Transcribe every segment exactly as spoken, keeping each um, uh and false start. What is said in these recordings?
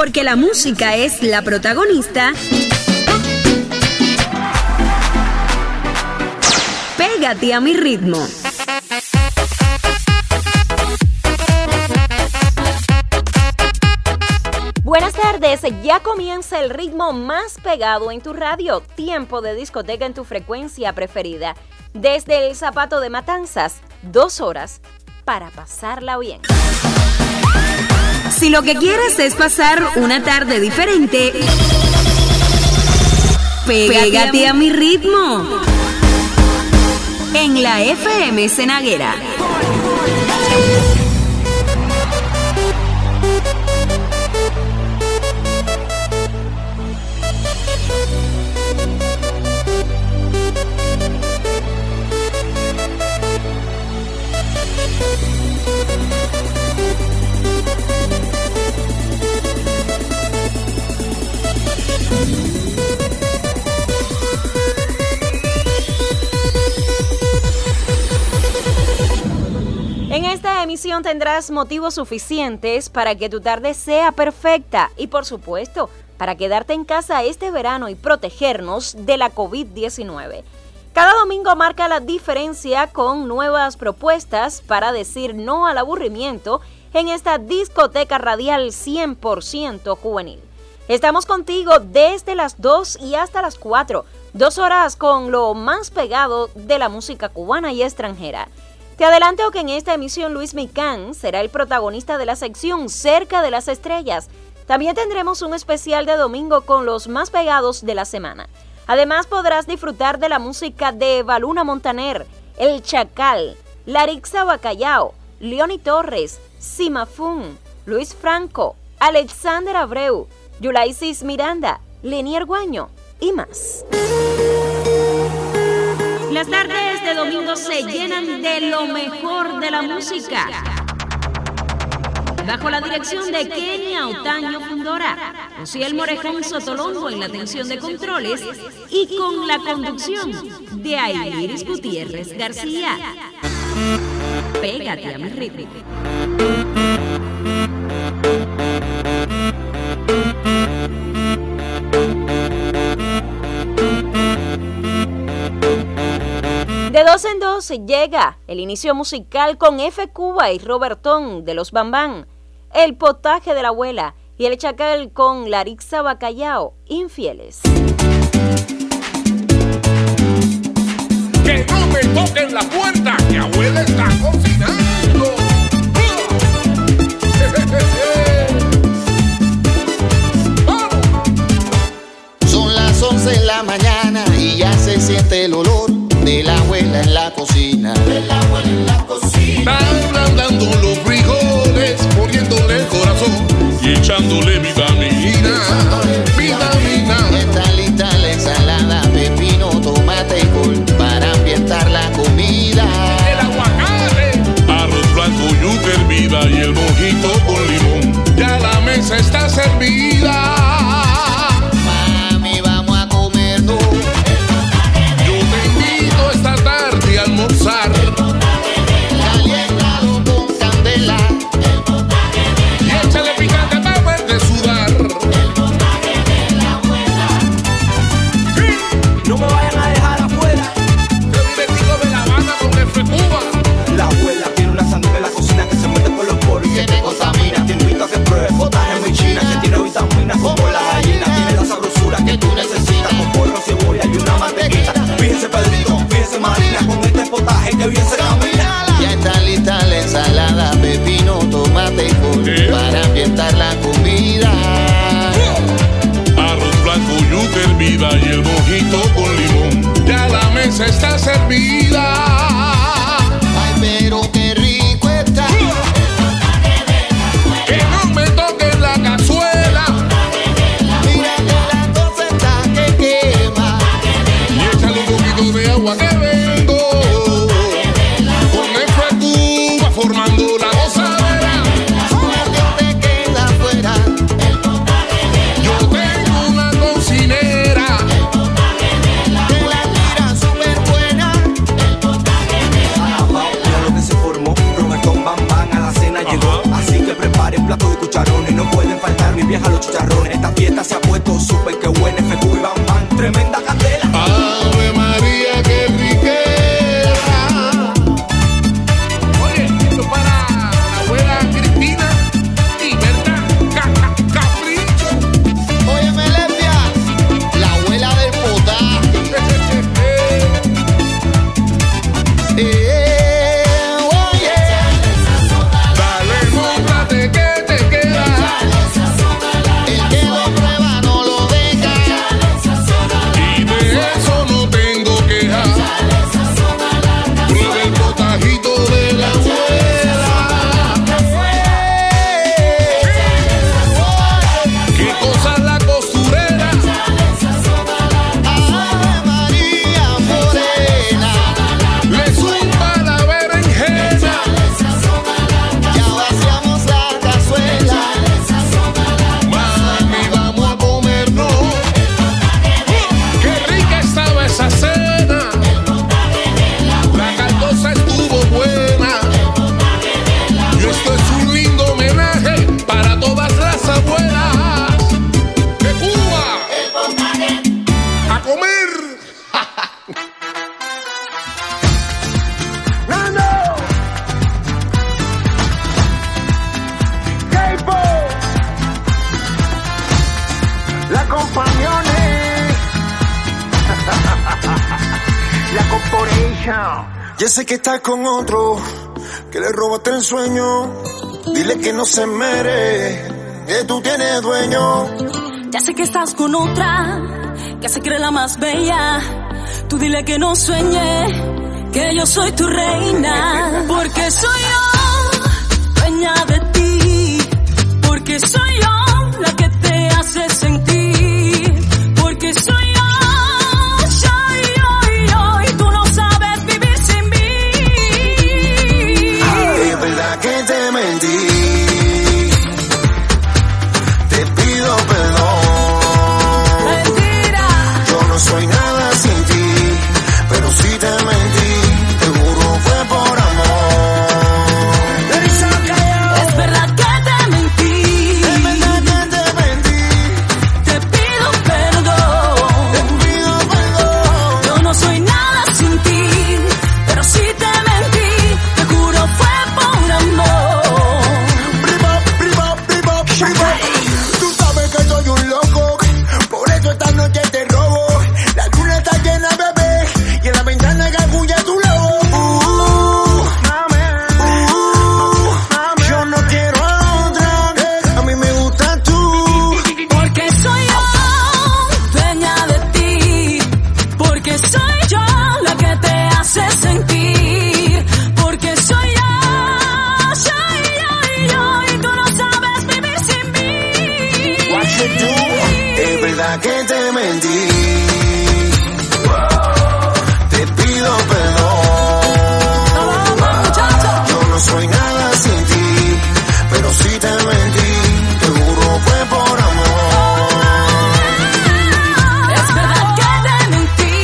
Porque la música es la protagonista. Pégate a mi ritmo. Buenas tardes, ya comienza el ritmo más pegado en tu radio, tiempo de discoteca en tu frecuencia preferida. Desde el Zapato de Matanzas, dos horas para pasarla bien. Si lo que quieres es pasar una tarde diferente, pégate a mi ritmo. En la F M Cenaguera. En esta emisión tendrás motivos suficientes para que tu tarde sea perfecta y, por supuesto, para quedarte en casa este verano y protegernos de la COVID diecinueve. Cada domingo marca la diferencia con nuevas propuestas para decir no al aburrimiento en esta discoteca radial cien por ciento juvenil. Estamos contigo desde las dos y hasta las cuatro, dos horas con lo más pegado de la música cubana y extranjera. Te adelanto que en esta emisión Luis Micán será el protagonista de la sección Cerca de las Estrellas. También tendremos un especial de domingo con los más pegados de la semana. Además podrás disfrutar de la música de Baluna Montaner, El Chacal, Larixa Bacallao, Leoni Torres, Simafún, Luis Franco, Alexander Abreu, Yulaisis Miranda, Lenier Guaño y más. Las tardes de domingo se llenan de lo mejor de la música. Bajo la dirección de Kenia Otaño Fundora, Ociel Morejón Sotolongo en la atención de controles y con la conducción de Airis Gutiérrez García. Pégate a mi ritmo. De dos en dos llega el inicio musical con F. Cuba y Robertón de los Bambán, El Potaje de la Abuela y El Chacal con Larixa Bacallao, Infieles. Que no me toquen la puerta, que abuela está cocinando. Son las once de la mañana y ya se siente el olor de la abuela en la cocina. De la abuela en la cocina. Están blandando los frijoles, poniéndole el corazón y echándole vitamina. Vitamina. Está lista la ensalada, pepino, tomate y col para ambientar la comida. El aguacate, arroz blanco, yuca hervida y el mojito con limón. Ya la mesa está servida. Almorzar. Caliéntalo con candela. El potaje de la y échale picante para verte sudar. El potaje de la abuela. Sí. No me vayan a dejar afuera. Qué divertido de La Habana con F. Cuba. La abuela tiene una sandía en la cocina que se mete por los poros y que te contamina. Te invito a que pruebes potaje muy china que tiene vitaminas como la gallina. Tiene la sabrosura que tú necesitas con pollo, cebolla y una mantequita. Fíjese Pedrito, fíjese Marina, con este potaje que bien se camina. Ya está lista la ensalada, pepino, tomate y col ¿Eh? para ambientar la comida. Arroz blanco, yuca hervida y el mojito con limón. Ya la mesa está servida. Ay, pero qué rico está. Que no me toquen la cazuela. Mira que la cosa está que quema. Y échale un poquito de agua que vengo. Con F. Cuba formando la gozadera. Que te queda fuera. Yo tengo una cocinera. Que la tira súper buena. Ya sé que estás con otro, que le robaste el sueño. Dile que no se mere, que tú tienes dueño. Ya sé que estás con otra, que se cree la más bella. Tú dile que no sueñe, que yo soy tu reina. Porque soy yo, dueña de ti. Porque soy yo la que te hace sentir. Porque soy yo. Soy nada sin ti, pero si te mentí, te juro fue por amor. Es verdad que te mentí, es verdad que te mentí. Te pido perdón, te pido perdón. Yo no soy nada sin ti, pero si te mentí, te juro fue por amor. Primo, primo, primo, primo. Tú sabes que soy un loco, por eso esta noche te robo. La luna está llena, bebé, y en la ventana garbulla tu lobo. Uh, uh, yo no quiero a otra, a mí me gustas tú. Porque soy yo, dueña de ti. Porque soy yo la que te hace sentir. Porque soy yo, soy yo y yo, y tú no sabes vivir sin mí. What you do? Es verdad que te mentí. Pido perdón. Yo no soy nada sin ti, pero si te mentí, te juro fue por amor. Es verdad que te mentí.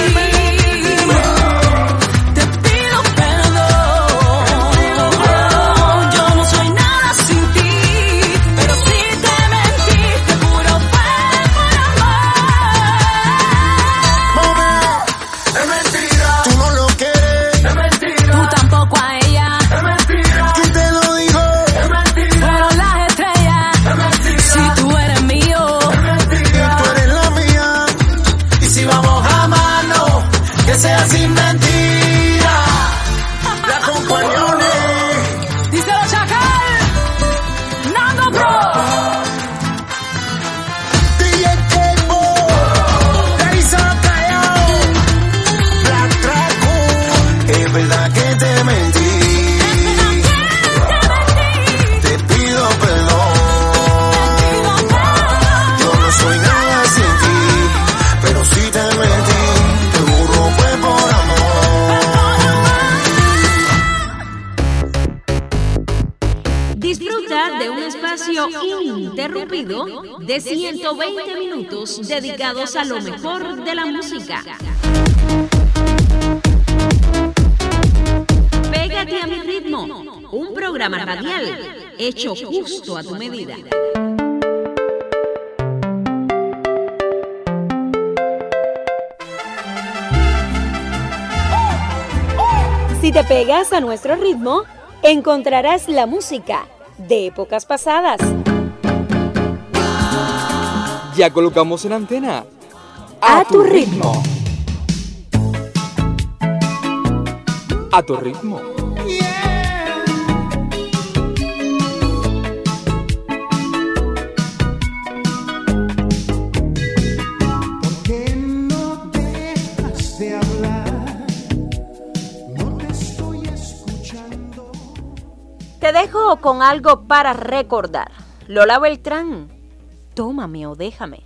Te pido perdón. Yo no soy nada sin ti, pero si te mentí, te juro fue por amor. Es mentira, tú no lo quieres. Es mentira, tú tampoco a ella. Es mentira, ¿quién te lo dijo? Es mentira, pero las estrellas. Es mentira, si tú eres mío. Es mentira, tú eres la mía. Y si vamos a mano, que sea sin mentira. La compañones. Díselo, Chacal. Nando Bro. D J Tempo, Larissa Callao, Black Draco. Es verdad que te mentí. Te pido perdón. Yo no soy nada sin ti, pero si te mentí, te juro fue por amor. Disfruta de un espacio ininterrumpido de ciento veinte minutos dedicados a lo mejor de la música. Pégate a mi ritmo, un programa radial hecho justo a tu medida. Si te pegas a nuestro ritmo, encontrarás la música de épocas pasadas. Ya colocamos en antena. A, a tu, tu ritmo. ritmo. A tu ritmo. Te dejo con algo para recordar. Lola Beltrán, tómame o déjame.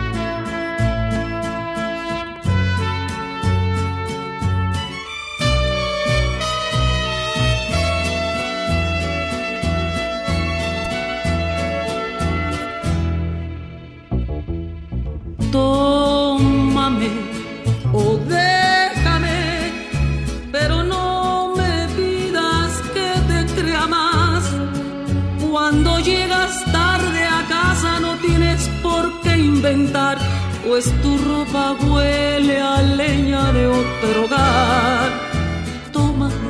Tómame o déjame, pero no me pidas que te crea más. Cuando llegas tarde a casa no tienes por qué inventar, pues tu ropa huele a leña de otro hogar. Tómame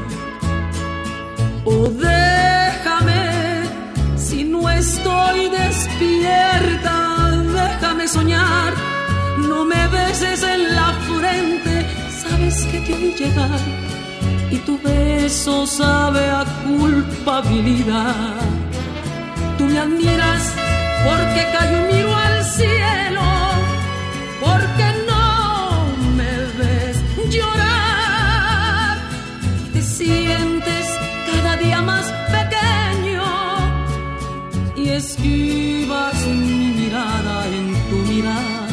o déjame, si no estoy despierta, déjame soñar. No me beses en la frente sabes que te oí llegar y tu beso sabe a culpabilidad. Tú me admiras porque callo y miro al cielo, porque no me ves llorar y te sientes cada día más pequeño y esquivas mi mirada en tu mirada.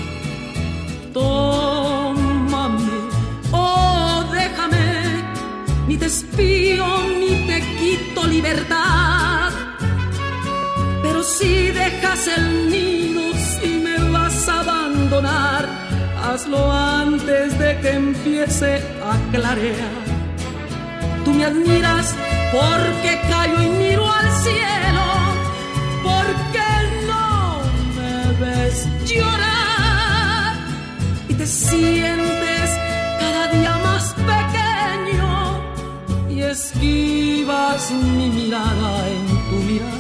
Tómame, oh déjame, ni te espío ni te quito libertad, pero si dejas el nido, si me vas a abandonar, hazlo antes de que empiece a clarear. Tú me admiras porque callo y miro al cielo, porque no me ves llorar y te sientes cada día más pequeño y esquivas mi mirada en tu mirada.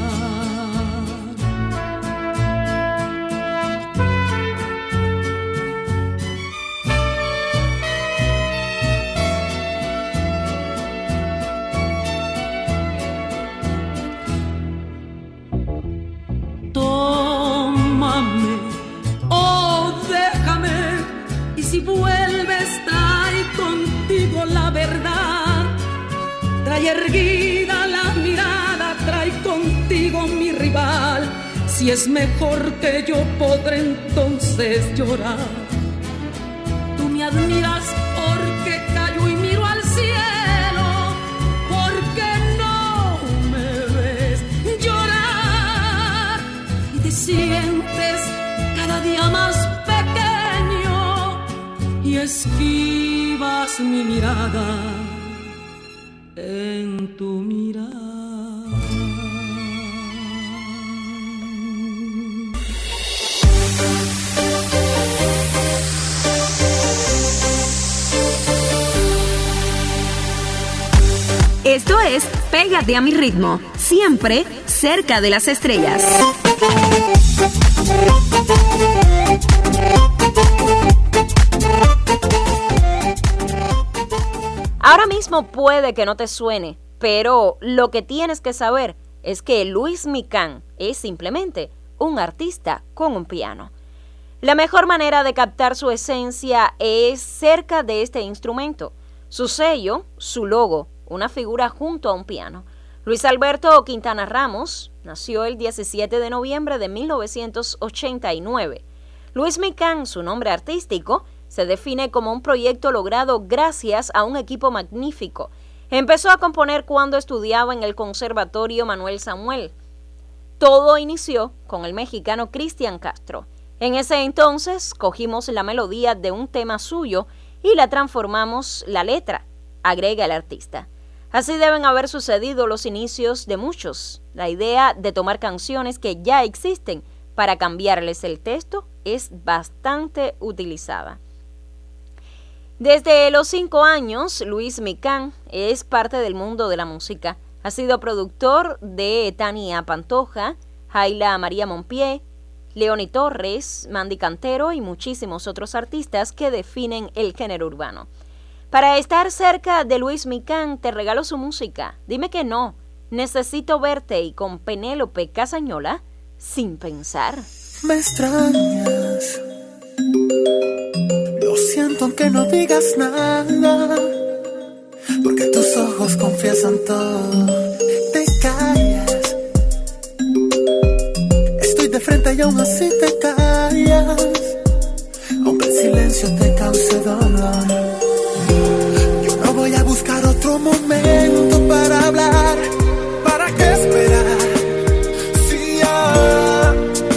Tómame, oh déjame, y si vuelves trae contigo la verdad. Trae erguida la mirada, trae contigo mi rival. Si es mejor que yo podré entonces llorar. Tú me admiras porque callo y miro al cielo, porque no me ves llorar y te sientes cada día más pequeño y esquivas mi mirada en tu mirada. Esto es Pégate a mi ritmo, siempre cerca de las estrellas. Ahora mismo puede que no te suene, pero lo que tienes que saber es que Luis Micán es simplemente un artista con un piano. La mejor manera de captar su esencia es cerca de este instrumento. Su sello, su logo, una figura junto a un piano. Luis Alberto Quintana Ramos nació el diecisiete de noviembre de mil novecientos ochenta y nueve. Luis Micán, su nombre artístico, se define como un proyecto logrado gracias a un equipo magnífico. Empezó a componer cuando estudiaba en el Conservatorio Manuel Samuel. Todo inició con el mexicano Cristian Castro. En ese entonces cogimos la melodía de un tema suyo y la transformamos la letra, agrega el artista. Así deben haber sucedido los inicios de muchos. La idea de tomar canciones que ya existen para cambiarles el texto es bastante utilizada. Desde los cinco años, Luis Micán es parte del mundo de la música. Ha sido productor de Tania Pantoja, Jaila María Mompié, Leoni Torres, Mandy Cantero y muchísimos otros artistas que definen el género urbano. Para estar cerca de Luis Micán, te regalo su música. Dime que no. Necesito verte, y con Penélope Casañola, Sin pensar. Me extrañas. Lo siento aunque no digas nada, porque tus ojos confiesan todo. Te callas. Estoy de frente y aún así te callas, aunque el silencio te cause dolor. Yo no voy a buscar otro momento para hablar. ¿Para qué esperar? Si ya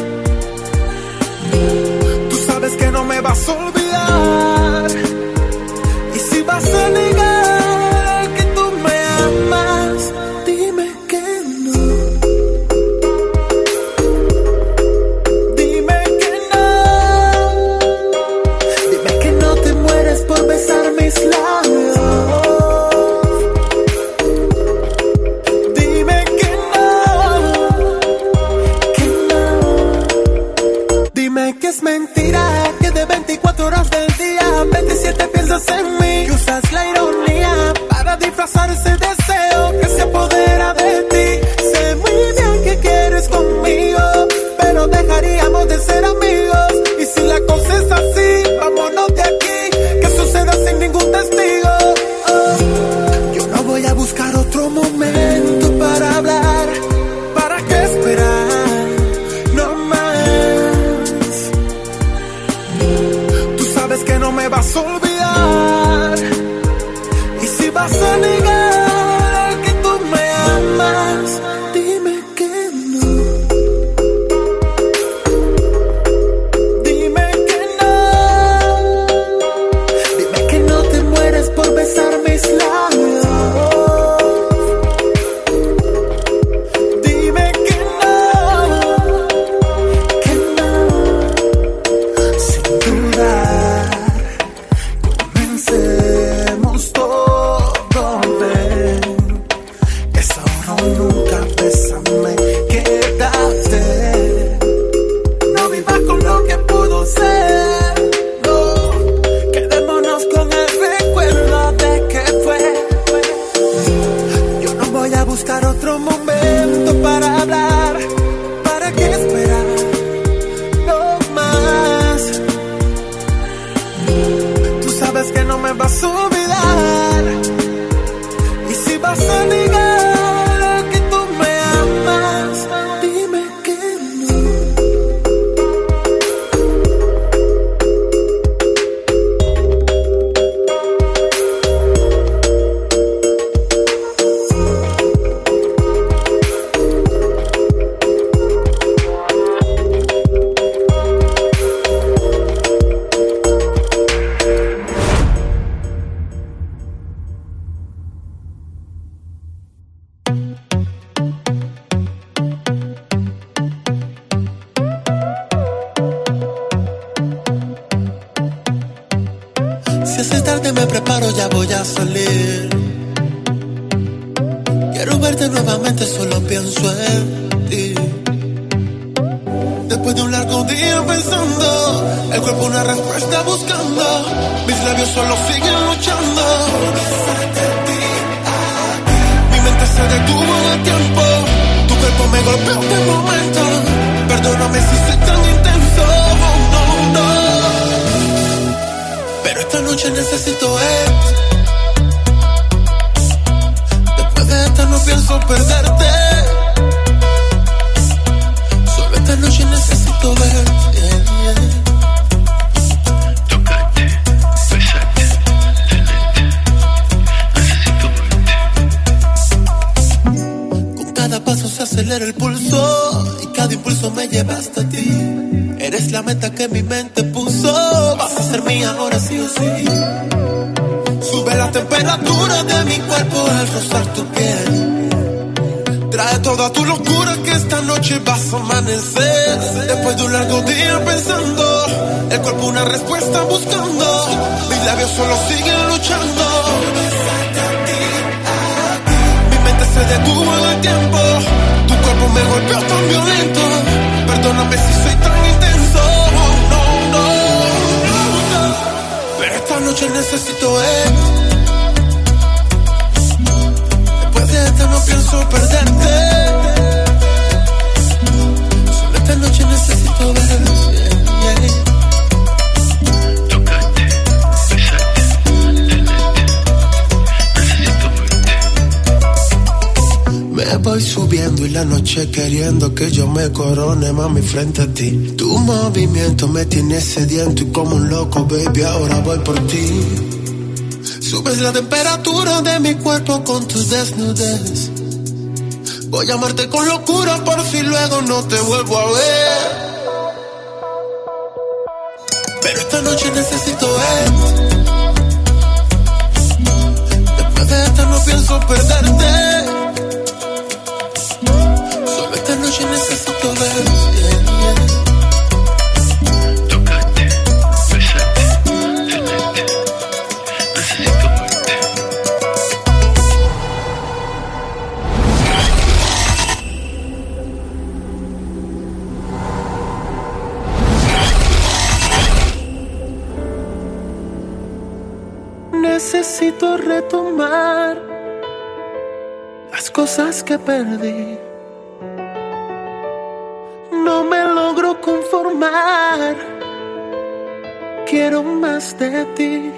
tú sabes que no me vas a olvidar, y si vas a negar que tú me amas, dime que no. ya voy a salir. Quiero verte nuevamente, solo pienso en ti. Después de un largo día pensando, el cuerpo una respuesta buscando, mis labios solo siguen luchando por besarte a ti, a ti. Mi mente se detuvo en el tiempo, tu cuerpo me golpeó en el momento. Perdóname si soy tan intenso, no, no. Pero esta noche necesito esto. Después de esta no pienso perderte. Esta noche necesito verte, yeah, yeah. Tocarte, besarte, tenerte. Necesito verte. Con cada paso se acelera el pulso y cada impulso me lleva hasta ti. Eres la meta que mi mente puso. Vas a ser mía ahora sí o sí. Sube la temperatura de mi cuerpo al rozar tu piel. Trae toda tu locura que esta noche vas a amanecer. Después de un largo día pensando, el cuerpo una respuesta buscando, mis labios solo siguen luchando. Mi mente se detuvo en el tiempo, tu cuerpo me golpeó tan violento. Perdóname si soy tan intenso, no, no, no, no. Pero esta noche necesito esto. No pienso perderte. Solo esta noche necesito verte, yeah, yeah. Tocarte, besarte, tenerte. Necesito verte. Me voy subiendo y la noche queriendo que yo me corone, mami, frente a ti. Tu movimiento me tiene sediento y como un loco, baby, ahora voy por ti. Subes la temperatura de mi cuerpo con tus desnudez. Voy a amarte con locura por si luego no te vuelvo a ver. Pero esta noche necesito esto. Después de esta no pienso perderte. Solo esta noche necesito verte, yeah, yeah. Tocarte, besarte, tenerte. Necesito verte. Necesito retomar las cosas que perdí. No me logro conformar. Quiero más de ti.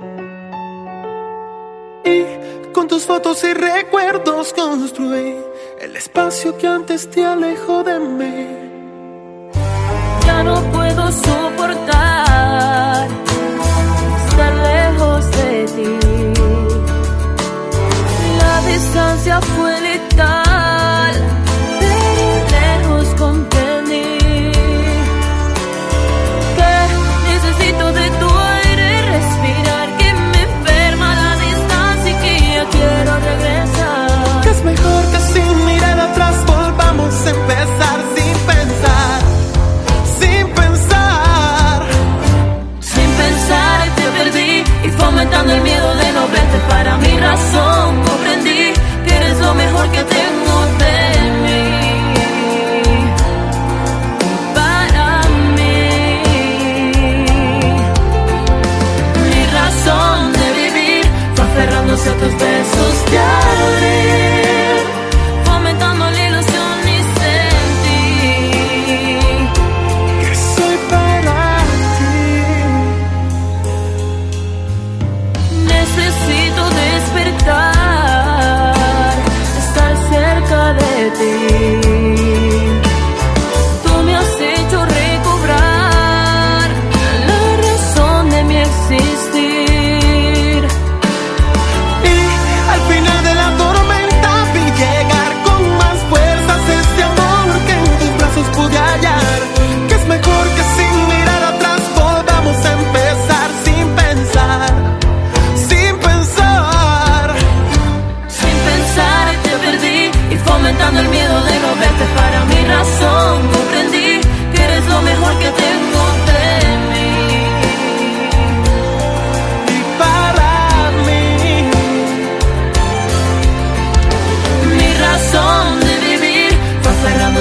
Y con tus fotos y recuerdos construí el espacio que antes te alejó de mí. Ya no puedo soportar estar lejos de ti. La distancia fue letal, pero lejos comprendí que necesito de tu aire respirar, que me enferma la distancia y que ya quiero regresar. Que es mejor que sin mirar atrás volvamos a empezar sin pensar, sin pensar. Sin pensar te perdí y fomentando el miedo de no verte. Para mi razón comprendí que eres lo mejor que tengo de mí. Para mí, mi razón de vivir fue aferrándose a tus besos de abril, fomentando la ilusión y sentí Que soy para ti. necesito despertar, estar cerca de ti. Tú me has hecho recobrar la razón de mi existir. Y al final de la tormenta vi llegar con más fuerzas este amor que en tus brazos pude hallar. Que es mejor que sin mirar atrás volvamos a empezar sin pensar, sin pensar. Sin pensar te perdí y fomentando el miedo de no ver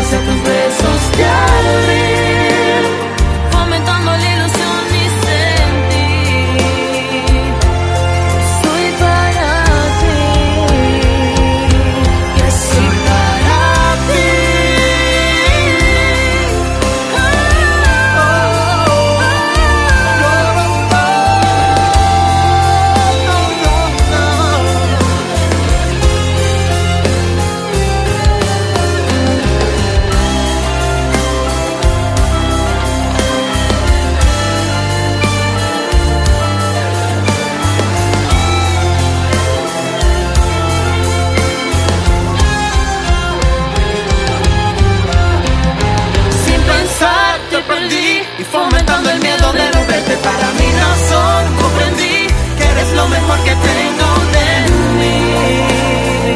aferrándose a tus besos de abril, fomentando la ilusión y sentir. Soy para ti, que soy para ti. Y fomentando el miedo de no verte, para mi razón comprendí que eres lo mejor que tengo de mí.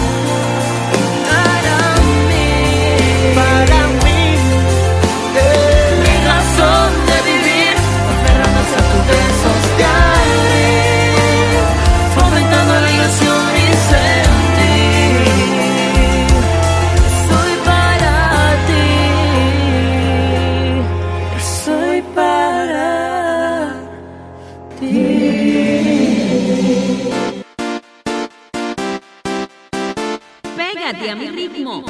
Para mí, para mí, eh. Mi razón de vivir, aferrándose a tus besos de abril, fomentando la ilusión y sentir. Soy para ti, soy para ti. Pégate a mi ritmo.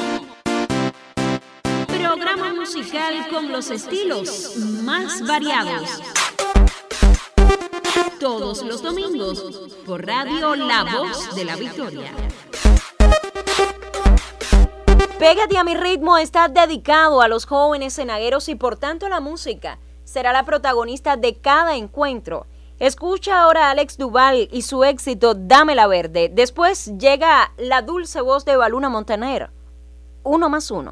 Programa musical con los estilos más variados. Todos los domingos por Radio La Voz de la Victoria. Pégate a mi ritmo está dedicado a los jóvenes cenagueros y por tanto la música será la protagonista de cada encuentro. Escucha ahora a Alex Duval y su éxito Dame la Verde. Después llega la dulce voz de Baluna Montaner. Uno más uno.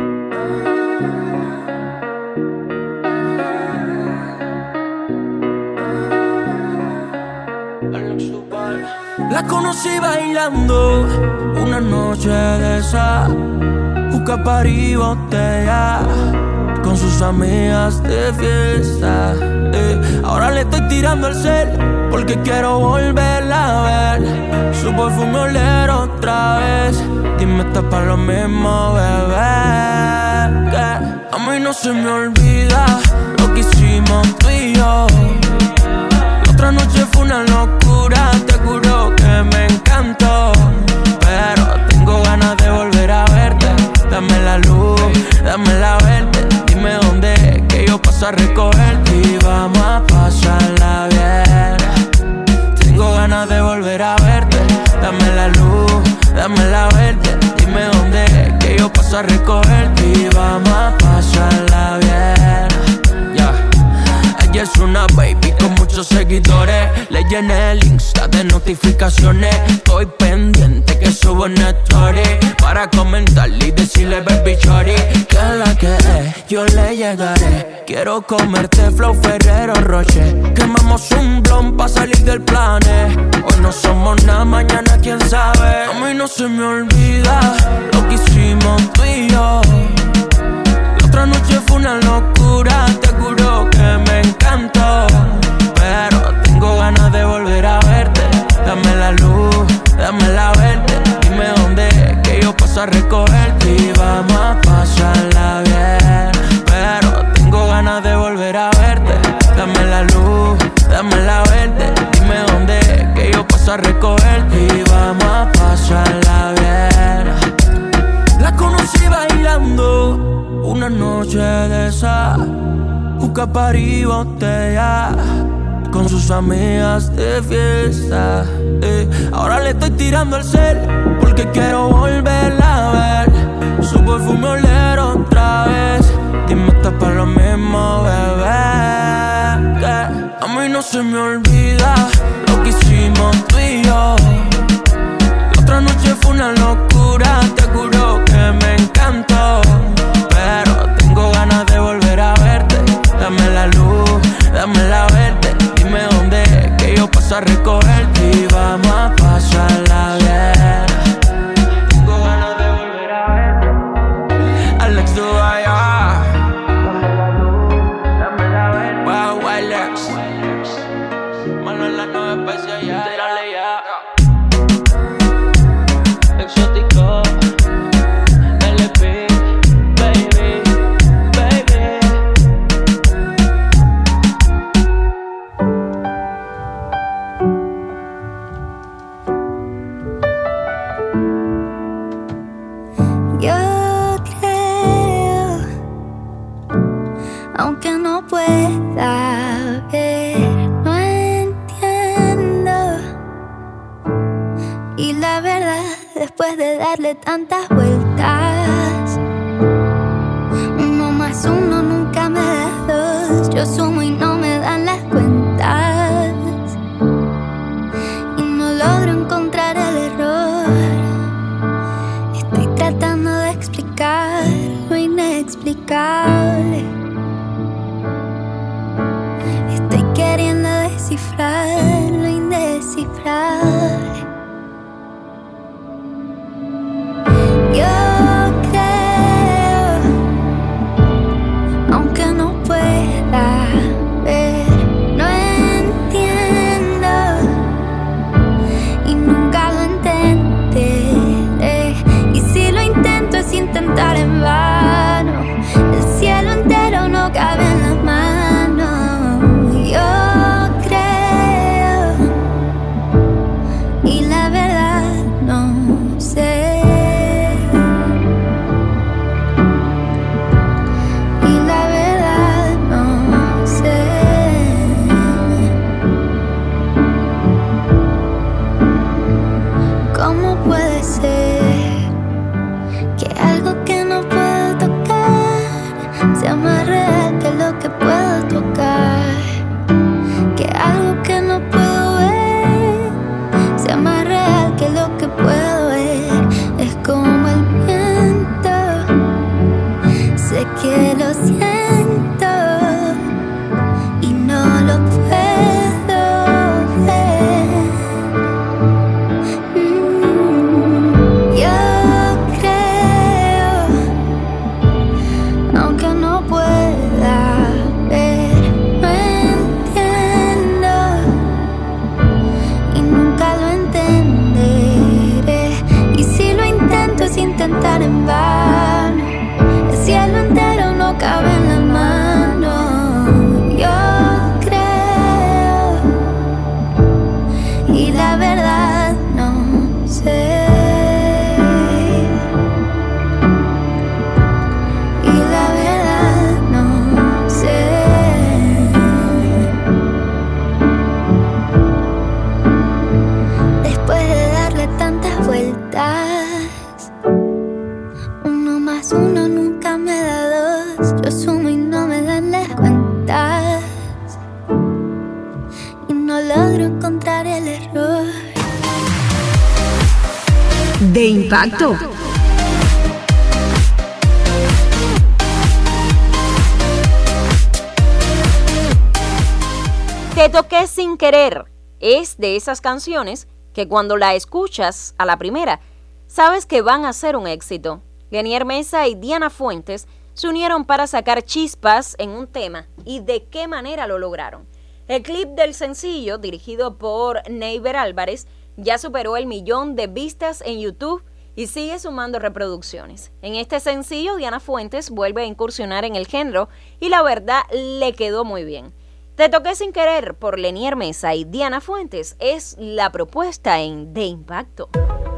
La conocí bailando una noche de esa, juca, party, botella, con sus amigas de fiesta. eh. Ahora le estoy tirando el cel porque quiero volverla a ver. Su perfume oler otra vez. Dime, está para lo mismo, bebé, que a mí no se me olvida lo que hicimos tú y yo. La otra noche fue una locura, te juro que me encantó, pero tengo ganas de volver a verte. Dame la luz, dame la verde. Dime dónde, que yo paso a recogerte y vamos a pasarla bien. Tengo ganas de volver a verte. Dame la luz, dame la verde. Dime dónde, que yo paso a recogerte y vamos a pasarla bien. Ya, yeah. Ella es una baby con muchos seguidores. Le llené el Insta de notificaciones. Estoy pendiente que subo una story para comentarle y decirle baby shorty que la que es, yo le llegaré. Quiero comerte flow Ferrero Rocher. Quemamos un blon pa' salir del planet. Hoy no somos nada, mañana quién sabe. A mí no se me olvida lo que hicimos tú y yo. La otra noche fue una locura, te juro que me encantó, pero tengo ganas de volver a verte. Dame la luz, dame la verde. Dime dónde, que yo paso a recogerte y vamos a pasarla bien. Pero tengo ganas de volver a verte. Dame la luz, dame la verde. Dime dónde, que yo paso a recogerte y vamos a pasarla bien. La conocí bailando una noche de esa, juca, party, botella, con sus amigas de fiesta. eh. Ahora le estoy tirando el cel porque quiero volverla a ver. Su perfume oler otra vez. Dime, está para lo mismo, bebé, que a mí no se me olvida lo que hicimos tú y yo. La otra noche fue una locura, te juro que me encantó, pero tengo ganas de volver a verte. Dame la luz, dame la verde. Dime dónde, que yo paso a recogerte y vamos a pasarla bien. Tengo ganas de volver a verte. Alex Duval, dame la luz, dame la verde. Wow, Alex. tantas vueltas. Uno más uno nunca me da dos. Yo sumo y no me dan las cuentas. Y no logro encontrar el error. Estoy tratando de explicar lo inexplicable. Estoy queriendo descifrar lo indescifrable. Yo creo, aunque no pueda ver, no entiendo y nunca lo entenderé. Y si lo intento es intentar en vano. El cielo entero no cabe en las manos. Yo creo y la verdad no sé. Que puedo tocar, que algo que no puedo ver sea más real que lo que puedo ver. Es como el viento, sé que lo siento y no lo puedo ver. Mm, yo creo, aunque no pueda ver, no entiendo y nunca lo entenderé. Y si lo intento es intentar en vano. El cielo entero no cabe en la mano. Yo creo y la verdad no sé. Uno más uno nunca me da dos. Yo sumo y no me dan las cuentas. Y no logro encontrar el error. De impacto. Te toqué sin querer. Es de esas canciones que cuando la escuchas a la primera, sabes que van a ser un éxito. Lenier Mesa y Diana Fuentes se unieron para sacar chispas en un tema. ¿Y de qué manera lo lograron? El clip del sencillo, dirigido por Neiber Álvarez, ya superó el millón de vistas en YouTube y sigue sumando reproducciones. En este sencillo, Diana Fuentes vuelve a incursionar en el género y la verdad le quedó muy bien. Te toqué sin querer por Lenier Mesa y Diana Fuentes es la propuesta en De Impacto.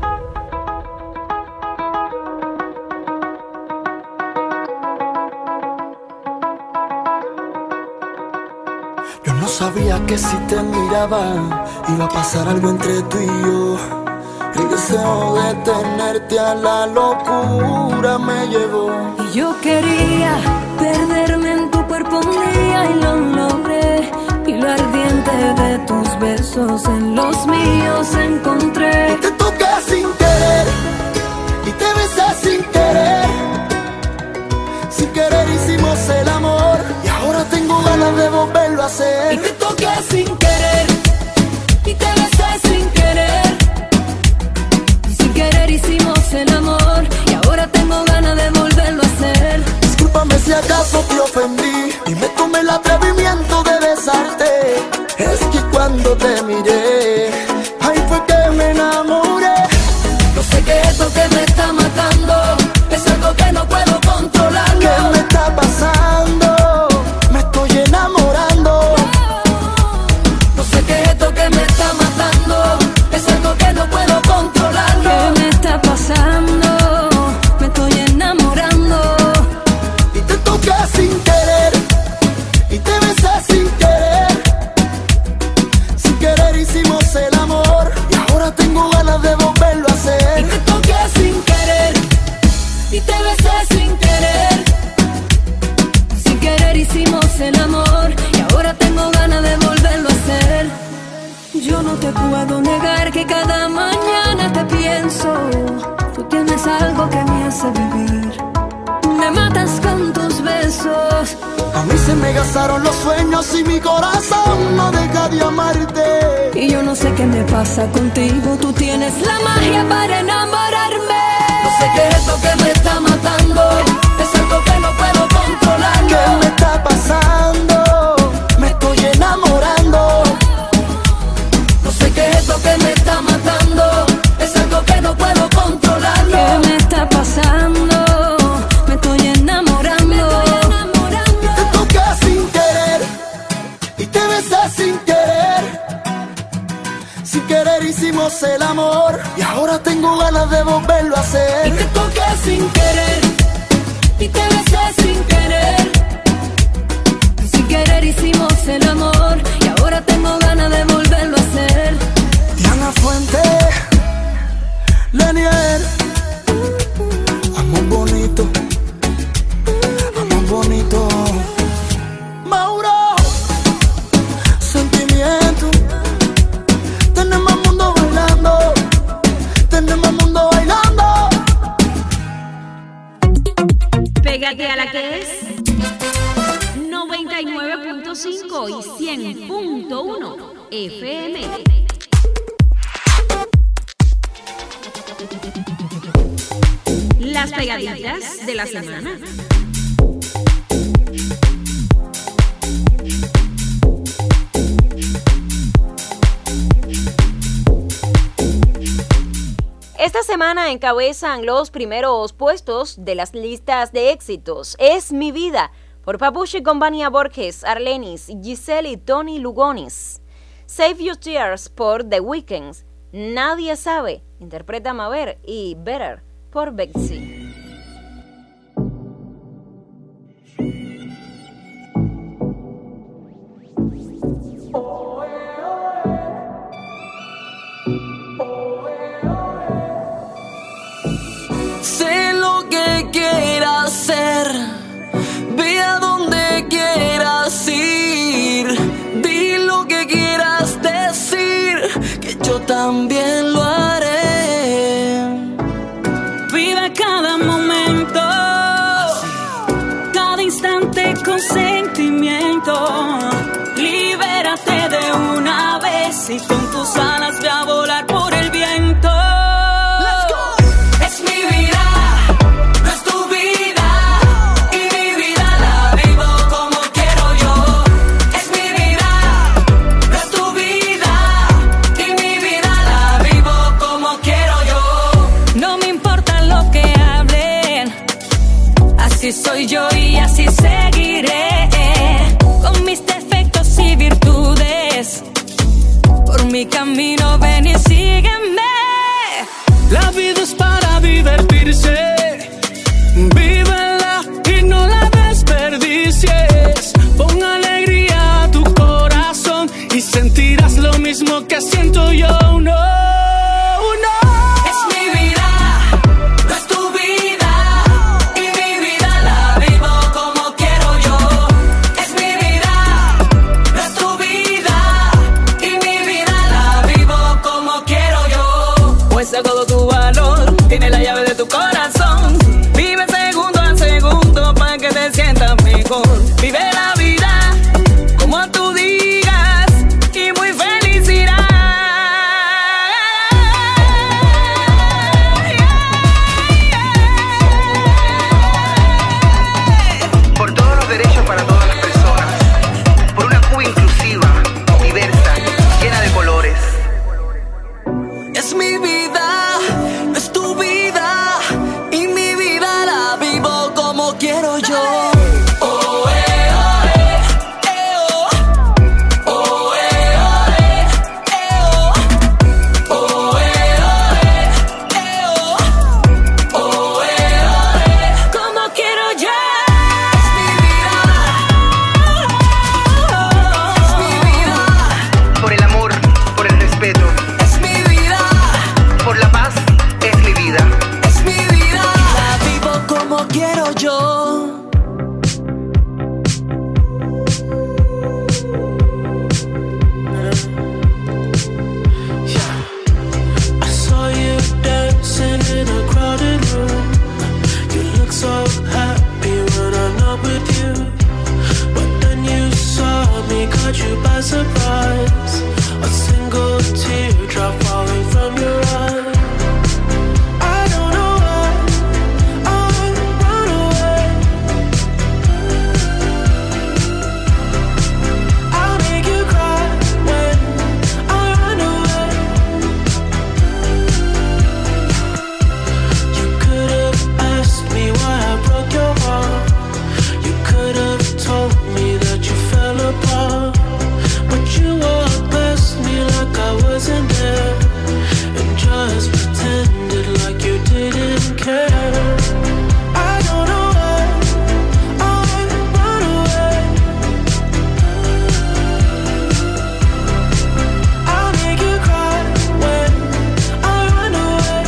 Yo no sabía que si te miraba iba a pasar algo entre tú y yo. El deseo de tenerte a la locura me llevó. Y yo quería perderme en tu cuerpo un día y lo logré. Y lo ardiente de tus besos en los míos encontré. Y te toqué sin querer y te besé sin querer. Sin querer hicimos el amor y ahora tengo ganas de volverlo a hacer. Y te toqué sin querer y te besé sin querer. Y sin querer hicimos el amor y ahora tengo ganas de volverlo a hacer. Discúlpame si acaso te ofendí y me tomé el atrevimiento de besarte. Es que cuando te miré, ahí fue que me enamoré. No sé qué es esto que me está matando, es algo que no puedo controlarlo. ¿Qué me está pasando? Me estoy enamorando. No sé qué es esto que me está matando, es algo que no puedo controlarlo. ¿Qué me está pasando? Me estoy enamorando. te puedo negar que cada mañana te pienso. Tú tienes algo que me hace vivir. Me matas con tus besos. A mí se me gastaron los sueños y mi corazón no deja de amarte. Y yo no sé qué me pasa contigo. Tú tienes la magia para enamorarme. No sé qué es esto que me está matando. Es algo que no puedo controlar. ¿Qué me está pasando? Me estoy enamorando. No sé qué es esto que me está matando. Es algo que no puedo controlarlo. ¿Qué me está pasando? Me estoy enamorando. Me estoy enamorando. Te toqué sin querer y te besé sin querer. Sin querer hicimos el amor y ahora tengo ganas de volverlo a hacer. Y te toqué sin querer y te besé sin querer. Sin querer hicimos el amor y ahora tengo ganas de volverlo a hacer. Diana Fuente, Lenier, amor bonito, amor bonito. Mauro, sentimiento. Tenemos el mundo bailando, tenemos el mundo bailando. Pégate a la que es noventa y nueve punto cinco y cien punto uno F M. Las pegaditas de la semana. Esta semana encabezan los primeros puestos de las listas de éxitos. Es Mi Vida, por Papuchi con Vania Borges, Arlenis, Giselle y Tony Lugonis. Save Your Tears por The Weeknd. Nadie Sabe, interpreta Maver, y Better por Betsy. Sé lo que quieras hacer, ve a donde quieras ir, di lo que quieras decir, que yo también lo haré. Vive cada momento, cada instante con sentimiento. Libérate de una vez y con tus alas ve a volar por el viento. Así soy yo y así seguiré, con mis defectos y virtudes. Por mi camino ven y sígueme. La vida es para divertirse, vívela y no la desperdicies. Pon alegría a tu corazón y sentirás lo mismo que siento yo. No. Todo tu valor, tiene la llave de tu corazón. Vive segundo a segundo para que te sientas mejor. Vive la vida como tú digas y muy feliz irás. Por todos los derechos para todas las personas. Por una Cuba inclusiva, diversa, llena de colores. Es mi vida, no es tu vida, y mi vida la vivo como quiero yo. Oh, eh, oh, eh, eh, oh. Oh, eh, oh, eh, eh, oh. Oh, eh, oh, eh, eh, oh. Oh, eh, oh, eh, como quiero yo. es mi vida. Es mi vida. Por el amor, por el respeto, Es mi vida. por la paz, es mi vida. Es mi vida, la vivo como quiero yo. caught you by surprise. A single teardrop falling from your eye. I don't know why I run away. I'll make you cry when I run away. You could have asked me why I broke your heart. You could have told me that you fell apart, but you walked past me like I wasn't there, and just pretended like you didn't care. I don't know why I run away. I'll make you cry when I run away.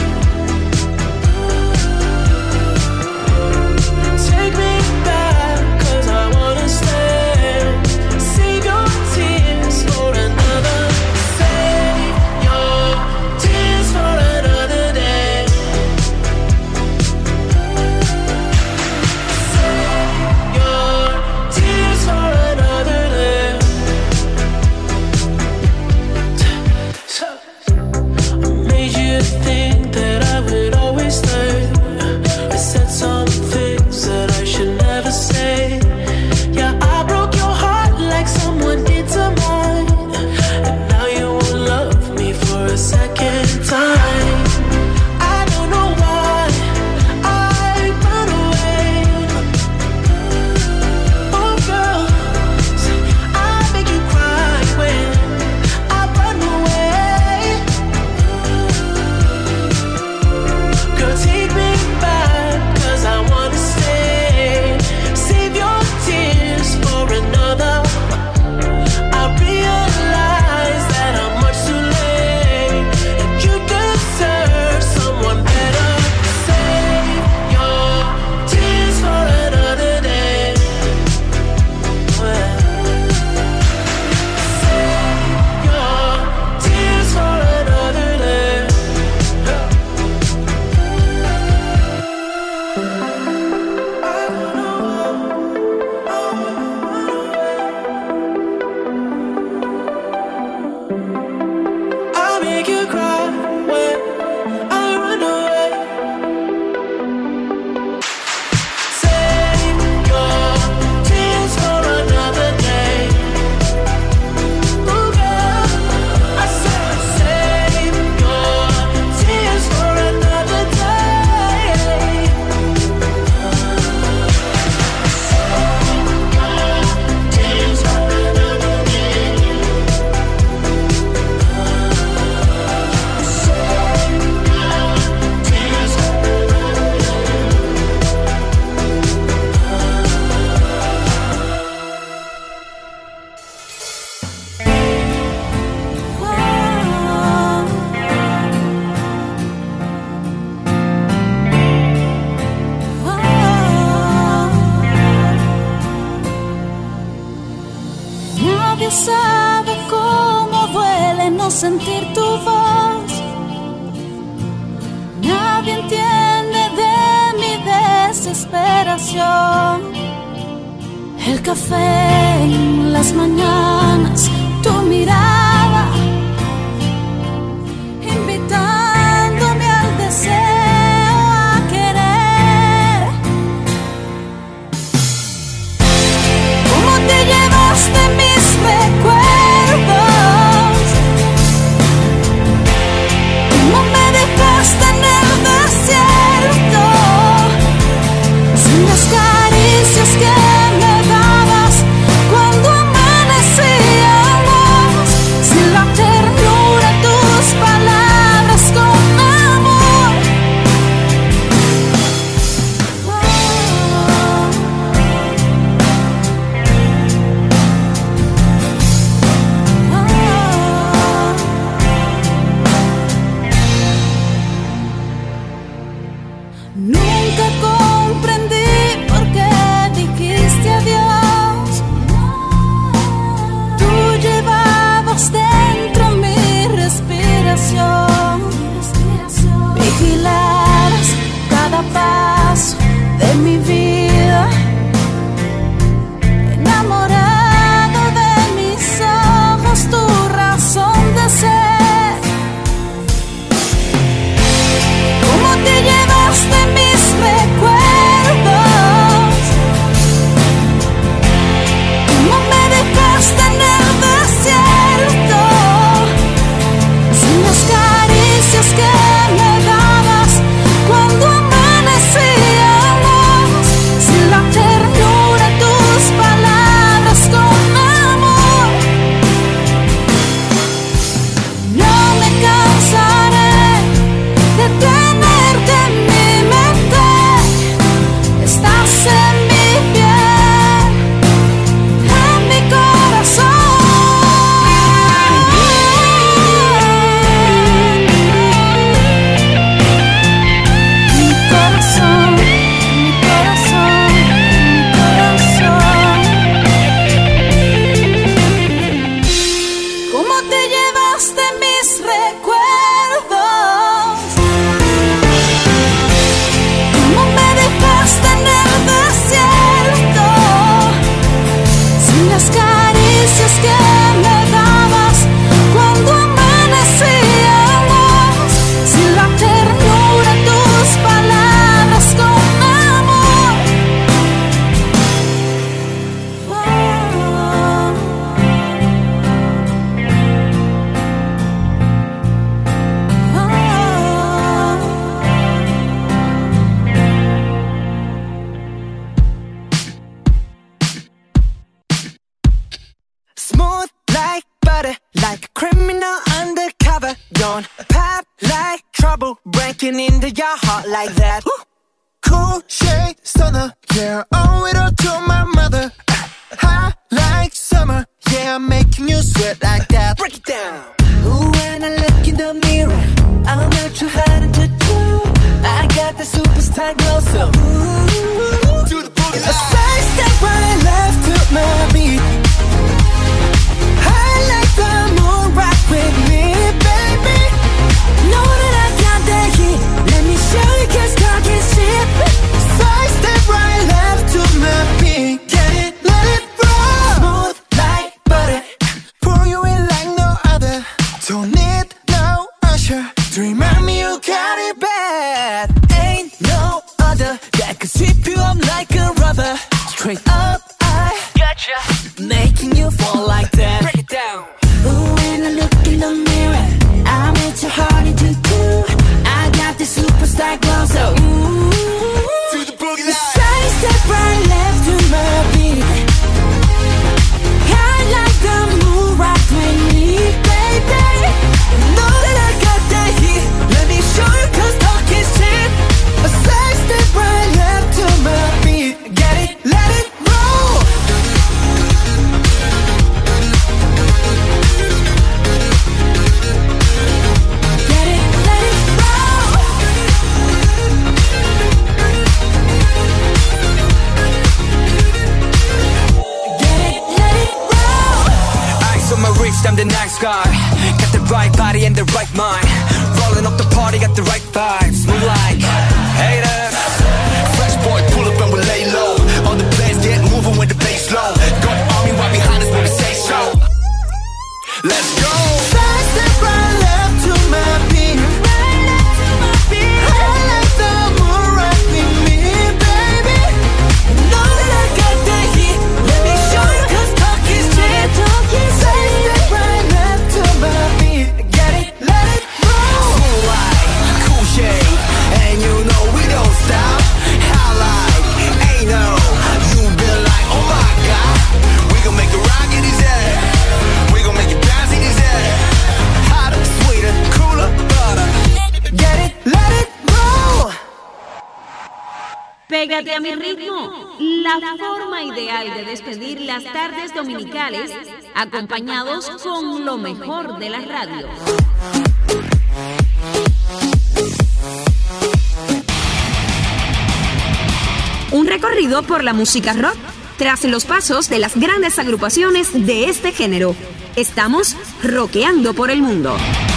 Take me back, cause I wanna stay. Save your tears for another. Save your tears for another day. Save your tears for another day. So I made you think that I would always stay. I said some things that I should never say. Yeah, I broke your heart like someone did to mine, and now you won't love me for a second time. I don't know why I run away. Oh girl, I make you cry when I run away. Girl, take me back, cause I wanna stay. Save your tears for another. I realize that I'm much too late, and you deserve someone better. Save your tears for another day. Save your tears for another day. I'll make you cry when I run away. Save your tears for another day. Ooh, girl, I said save your tears for another day. Save your tears for another day. Nadie sabe cómo duele no sentir tu voz. Nadie entiende de mi desesperación. El café en las mañanas, tu mirada, invitándome al deseo a querer. ¿Cómo te llevaste mis recuerdos? ¿Cómo me dejaste en el desierto? Sin las caricias que me dabas cuando amanecíamos. getting into your heart like that. Cool shade stunner, yeah, owe it all to my mother. Hot like summer, yeah, I'm making you sweat like that. Break it down. Ooh, when I look in the mirror, I'm not too hard to do. I got the superstar glow, so ooh, to the boogie line. a side step right left to my beat. I like the moon rock with me, baby. Know that I got the heat. Let me show you, 'cause talk is cheap. Side step right left to my beat. Get it, let it roll. Smooth like butter. Pour you in like no other. Don't need no usher to remind me you got it bad. Ain't no other that could sweep you up like a rubber. Straight up, I gotcha, making you fall like that. Break it down. Ooh, when I look in the mirror, I'm at your heart into two. I got the superstar glow, so ooh, to the boogie line. side step right left to my beat. I like the moon rock with me, baby. Know that I got the heat. Let me show you, 'cause talk is cheap. A side step right left to my beat. Get it, let it roll. Get it, let it roll. Get it, let it roll. Eyes on my wrist, I'm the nice guy. Got the right body and the right mind. Rolling up the party, got the right vibes. Move like haters. Fresh boy, pull up and we lay low. All the players get moving with the bass low. Got the army right behind us when we say so. Let's go. Side step right left to my beat. I like the moon rock with me, baby. Know that I got the heat. Let me show you, 'cause talk is cheap. Side step right left to my beat. Get it, let it roll. Cool like, cool shade. And you know we don't stop. How like, ain't no. You been like, oh my God. We gon' make it rock in his head. We gon' make it bounce in his head. Hotter, sweeter, cooler, butter. Get it, let it roll. Pégate a mi ritmo, la forma ideal de despedir las tardes dominicales, acompañados con lo mejor de la radio. Un recorrido por la música rock, tras los pasos de las grandes agrupaciones de este género. Estamos rockeando por el mundo.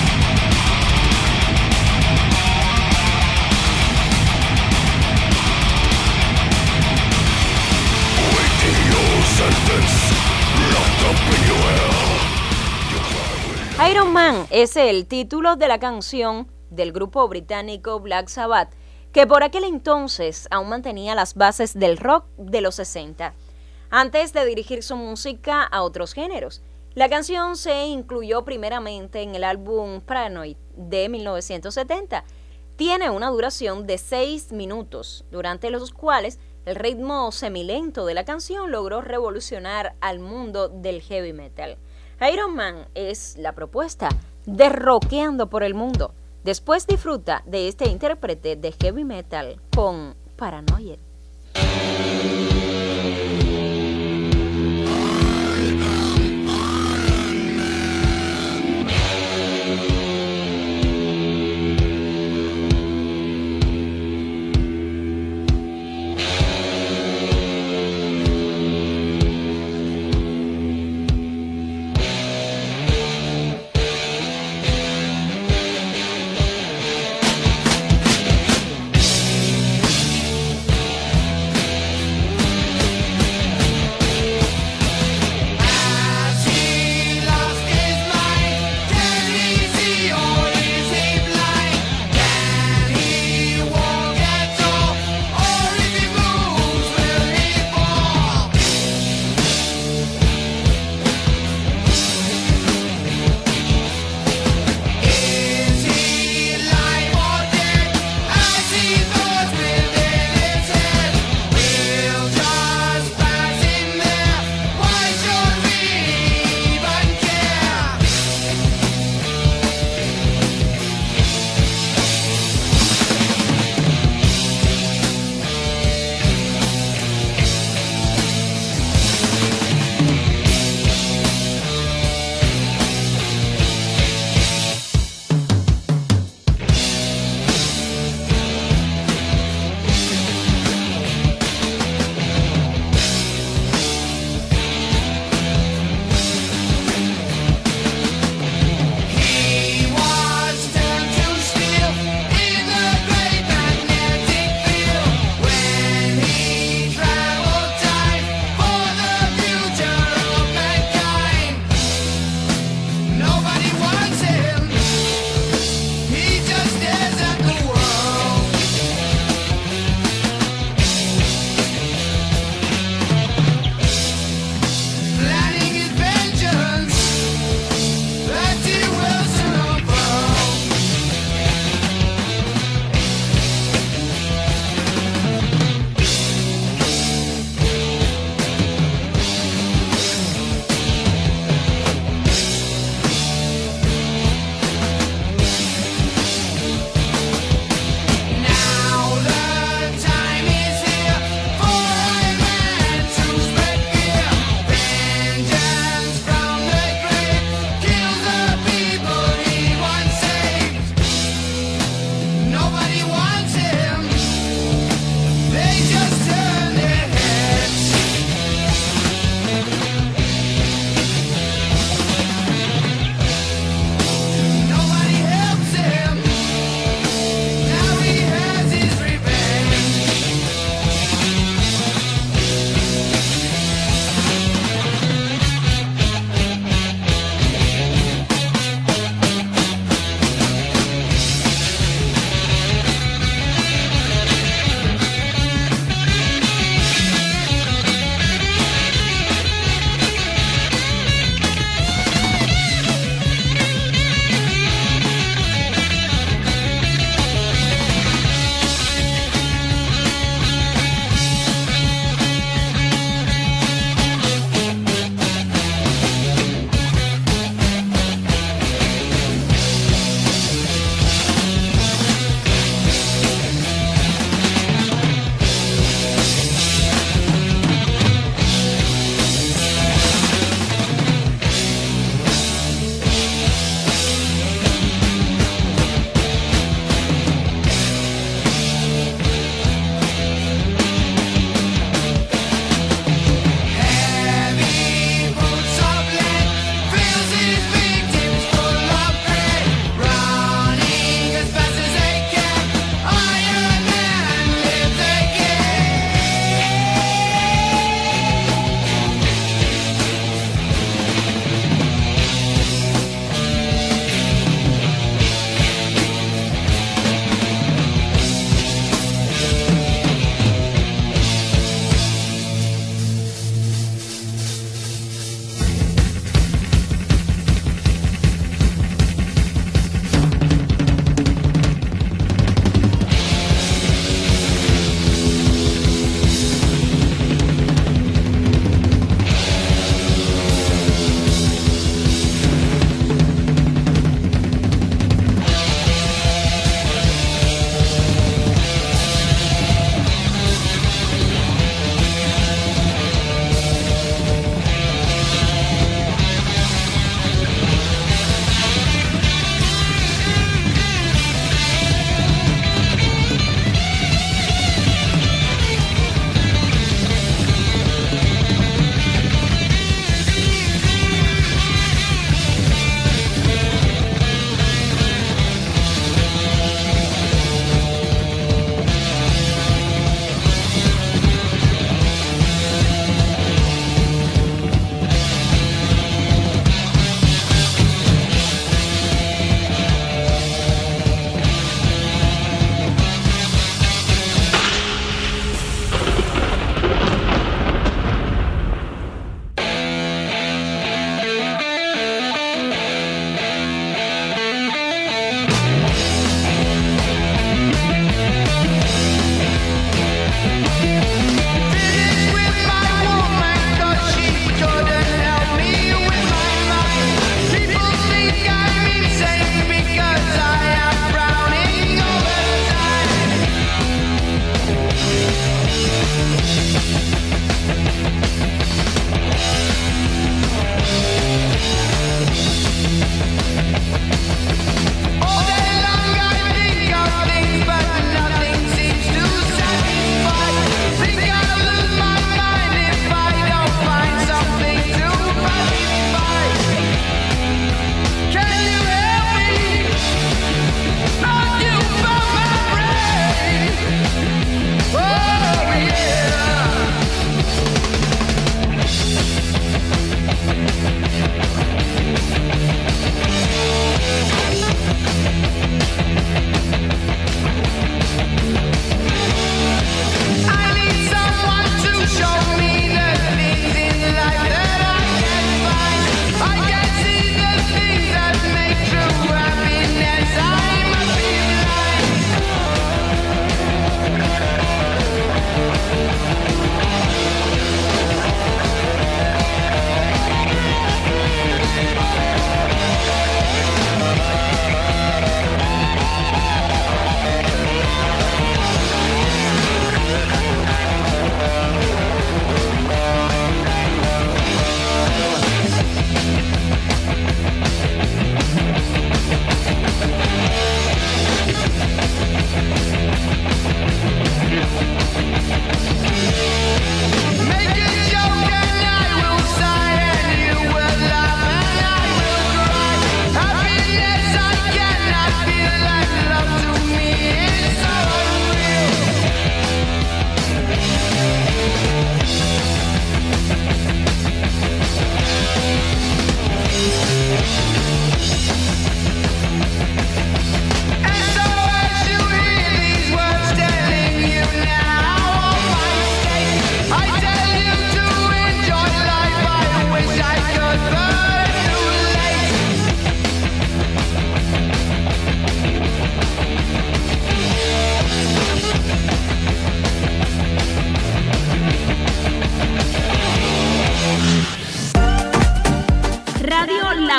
Iron Man es el título de la canción del grupo británico Black Sabbath, que por aquel entonces aún mantenía las bases del rock de los sesenta, antes de dirigir su música a otros géneros. La canción se incluyó primeramente en el álbum Paranoid de mil novecientos setenta. Tiene una duración de seis minutos, durante los cuales el ritmo semilento de la canción logró revolucionar al mundo del heavy metal. Iron Man es la propuesta de Rockeando por el Mundo. Después disfruta de este intérprete de heavy metal con Paranoid.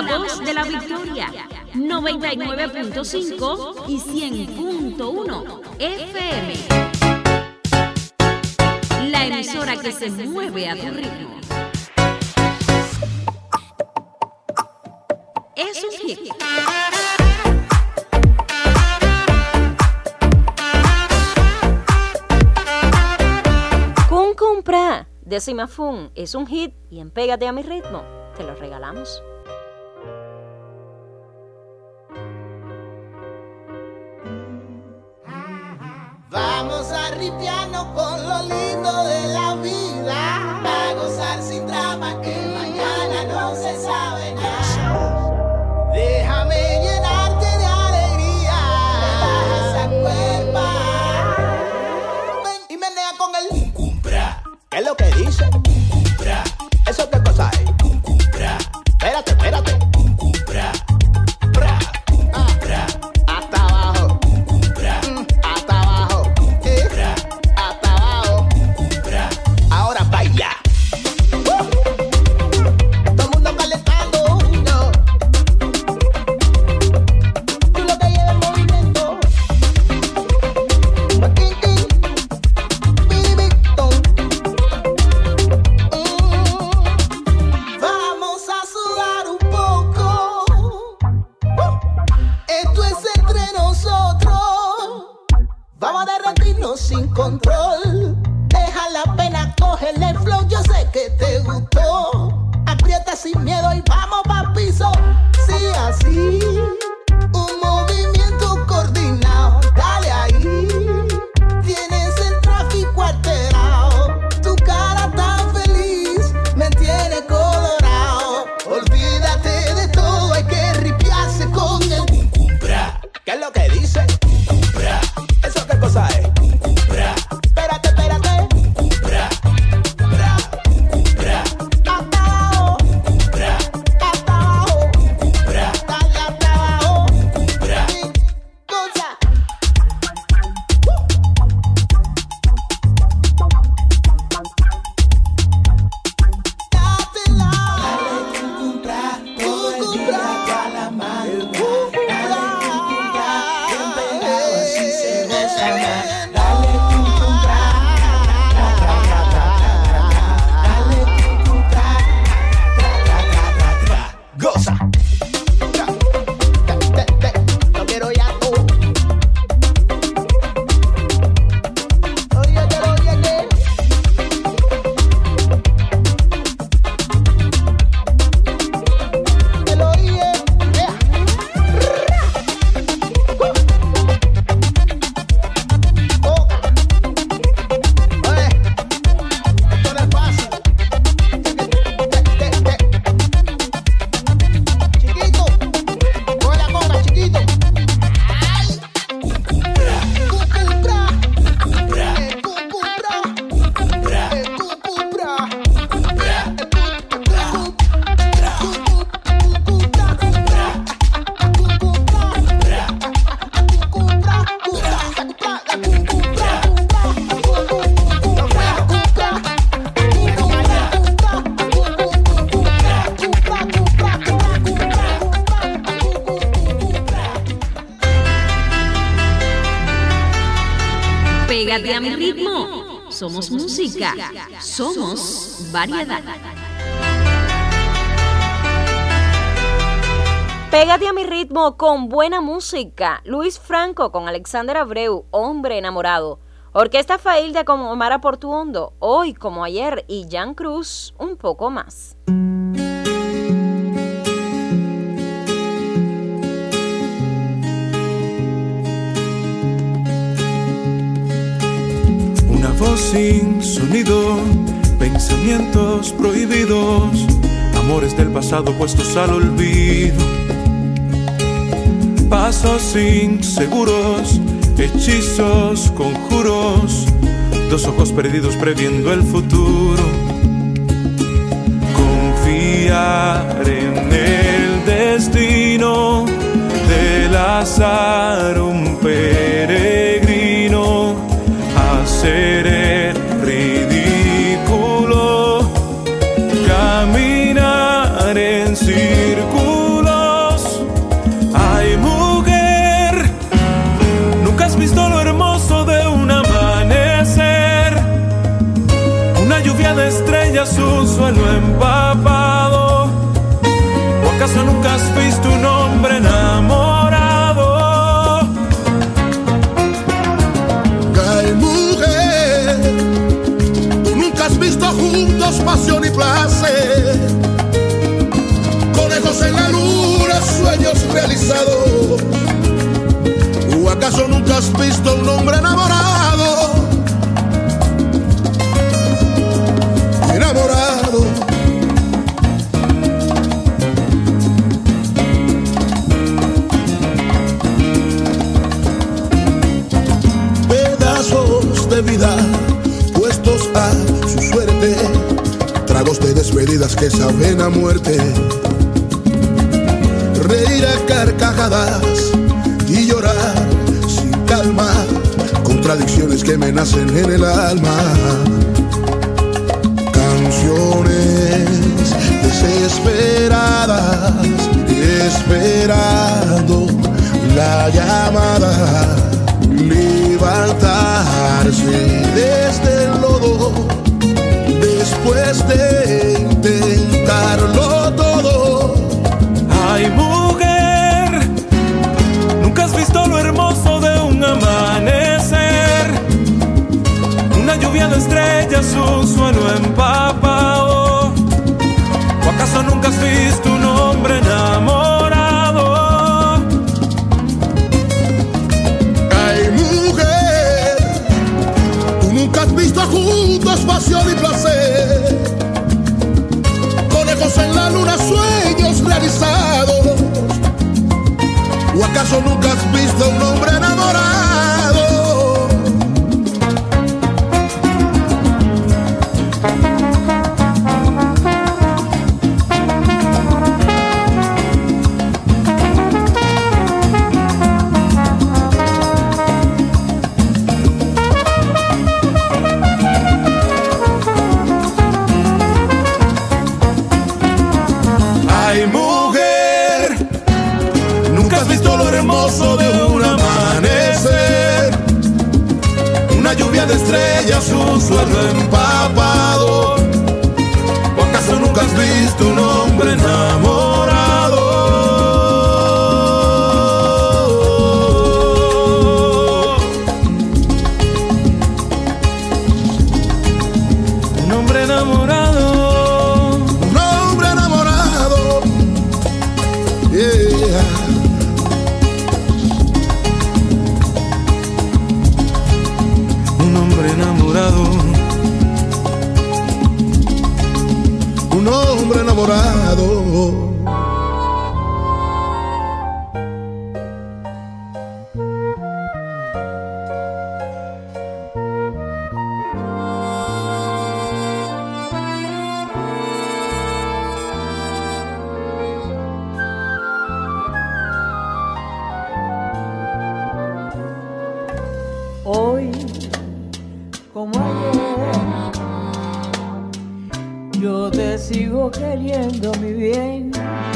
voz de la victoria, noventa y nueve punto cinco y cien punto uno F M. La emisora que se mueve a tu ritmo. Es un hit. Kun Compra de Cimafún es un hit y en Pégate a mi ritmo te lo regalamos. Vamos a ripiarnos con lo lindo de la vida, a gozar sin drama que mañana no se sabe nada. Déjame llenarte de alegría, esa cuerpa. Ven y menea con el cumpra. ¿Qué es lo que dice? Cumpra. ¿Eso qué cosa es? Cumpra. Espérate, espérate. Cumpra. Pra. Ah. Pra. Hasta abajo. Cumpra. Mm. Hasta abajo. Eh. Pra. Hasta abajo. Cumpra. Ahora baila. Uh. Todo el mundo calentando. No. Tú lo que lleva el movimiento. Tin, tin. Biribitón. Mm. Vamos a sudar un poco. Uh. Esto es entre nosotros. Vamos a derretirnos sin control. Deja la pena, cógele el flow. Yo sé que te gustó. Aprieta sin miedo y vamos pa' piso. Sí, así. Un movimiento coordinado. Dale ahí. Tienes el tráfico alterado. Tu cara tan feliz me tiene colorado. Olvídate de todo, hay que ripiarse con el cumpra. ¿Qué es lo que dice? Cumpra. ¿Eso qué cosa es? Cumpra. Espérate, espérate. Cumpra. Cumpra. Cumpra. Hasta abajo. Cumpra. Hasta abajo. Cumpra. Dale hasta abajo. Cumpra. Cosa. Dátela. Dale con cumpra. Todo el día a la mano. Dale con cumpra. Bien pegado así se goza más. Dale con cumpra. Tra, tra, tra, tra, tra, tra. Dale con cumpra. Tra, tra, tra, tra, tra. Goza. Tra. Te, te, te. Lo quiero ya tú. Oye, te lo viene. Te lo oye. Vea. Boca. Oye, esto no es fácil. Te, te, te. Chiquito, coge la conga, chiquito. Ay. Cumpra. Cumpra. Cumpra. Eh, cumpra. Cumpra. Eh, cumpra. Cumpra. Pégate a mi ritmo. Somos música. Somos variedad. Pégate a mi ritmo con buena música. Luis Franco con Alexander Abreu, Hombre enamorado. Orquesta Failda con Omar Portuondo, Hoy como ayer, y Jan Cruz, Un poco más. Una voz sin sonido, pensamientos prohibidos, amores del pasado puestos al olvido. Pasos inseguros, hechizos, conjuros, dos ojos perdidos previendo el futuro. Confiar en el destino del azar, un peregrino, hacer el ridículo, caminar en círculo. lluvia de estrellas, un suelo empapado. ¿O acaso nunca has visto un hombre enamorado? Ay, mujer, tú nunca has visto juntos pasión y placer, conejos en la luna, sueños realizados. ¿O acaso nunca has visto un hombre enamorado? Enamorado. Pedazos de vida puestos a su suerte, tragos de despedidas que saben a muerte. Reír a carcajadas y llorar sin calma, contradicciones que me nacen en el alma. Canciones desesperadas, esperando la llamada, levantarse desde el lodo después de intentarlo todo. Ay, mujer, nunca has visto lo hermoso de un amanecer, una lluvia de estrellas, un suelo empapado. ¿O acaso nunca has visto un hombre enamorado? Ay, mujer, tú nunca has visto juntos pasión y placer, conejos en la luna, sueños realizados. ¿O acaso nunca has visto un hombre enamorado? Ay, mujer, nunca has visto lo hermoso de un amanecer, una lluvia de estrellas, un suelo empapado. ¿O acaso nunca has visto un hombre enamorado? Un hombre enamorado. Un hombre enamorado. Yeah. Un hombre enamorado. Un hombre enamorado. Hoy, como ayer, yo te sigo queriendo, mi bien,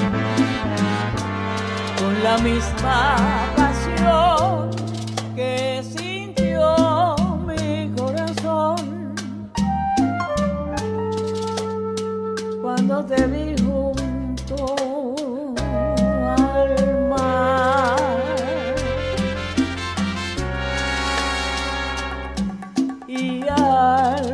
con la misma pasión que sintió mi corazón cuando te vi junto al mar. Y al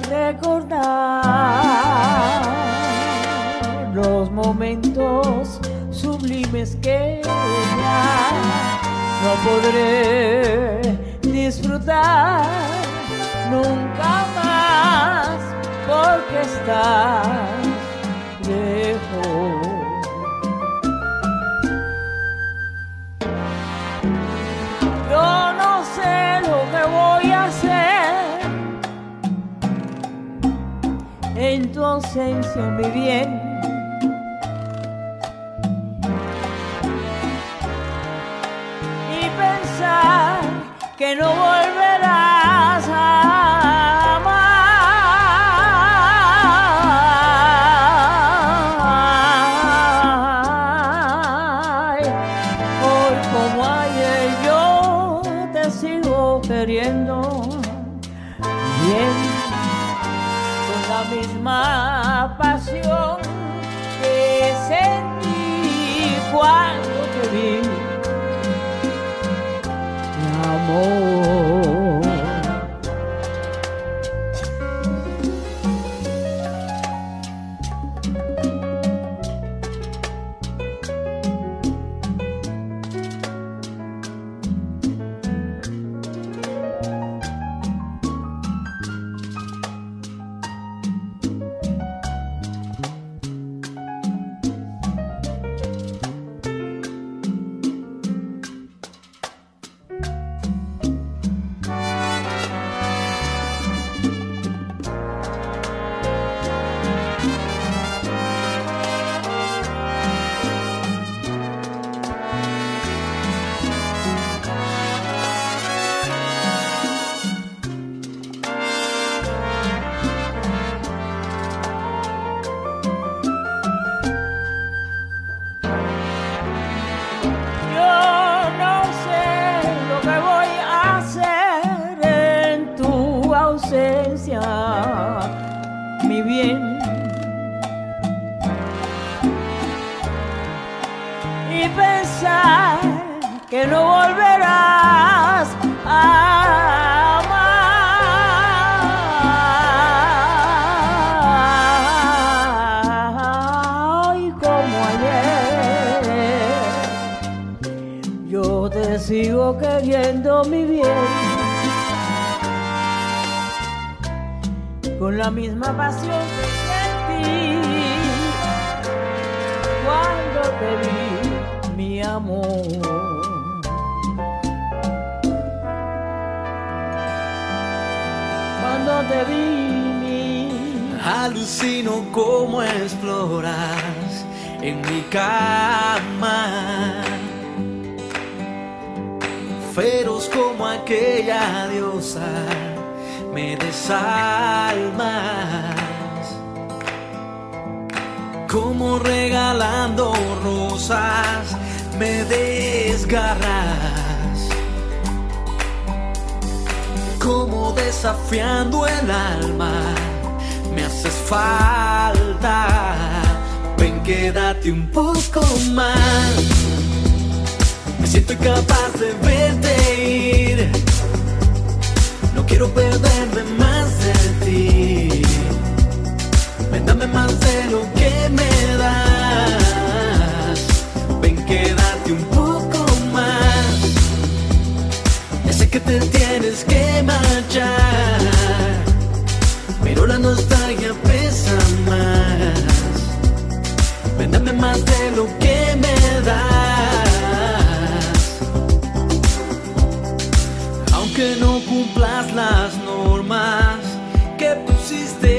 recordar los momentos sublimes que ya no podré disfrutar nunca más, porque estás lejos. Yo no sé lo que voy a hacer en tu ausencia, mi bien. Y pensar que no volverás a amar. Hoy como ayer yo te sigo queriendo bien, con la misma misma pasión que sentí cuando te vi, mi amor. Mi bien, y pensar que no volverás a amar. Y como ayer, yo te sigo queriendo, mi bien, con la misma pasión que sentí cuando te vi, mi amor. Cuando te vi, mi... Alucino cómo exploras en mi cama, feroz como aquella diosa, me desalmas, como regalando rosas, me desgarras, como desafiando el alma, me haces falta. Ven, quédate un poco más, me siento incapaz de verte ir. No quiero perderme más de ti. Ven, dame más de lo que me das. Ven, quédate un poco más. Ya sé que te tienes que marchar, pero la nostalgia pesa más. Ven, dame más de lo que me das. Aunque no cumplas las normas que pusiste,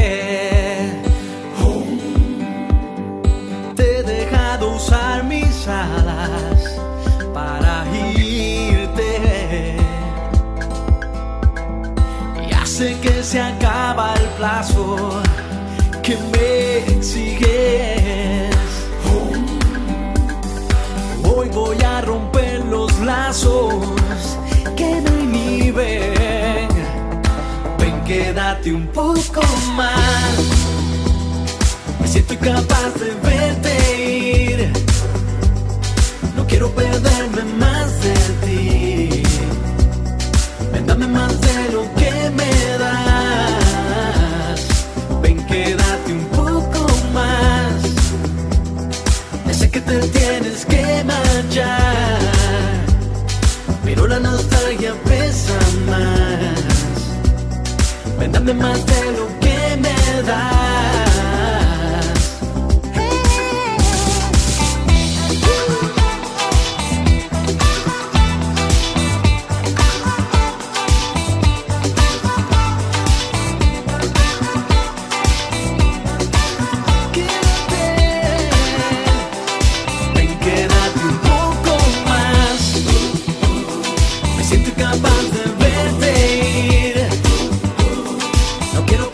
oh, te he dejado usar mis alas para irte. Ya sé que se acaba el plazo que me exiges. Oh, hoy voy a romper los lazos que me inhiben. Ven, quédate un poco más. Me siento incapaz de verte ir. No quiero perderme más de ti. Ven, dame más de lo que me das. Ven, quédate un poco más. Ya sé que te tienes que marchar, pero la nostalgia pesa más. Ven, dame más de lo que me das. Quiero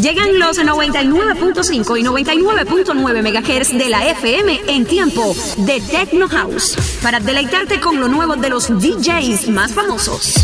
Llegan los noventa y nueve punto cinco y noventa y nueve punto nueve megahertz de la F M en tiempo de Techno House, para deleitarte con lo nuevo de los D Js más famosos.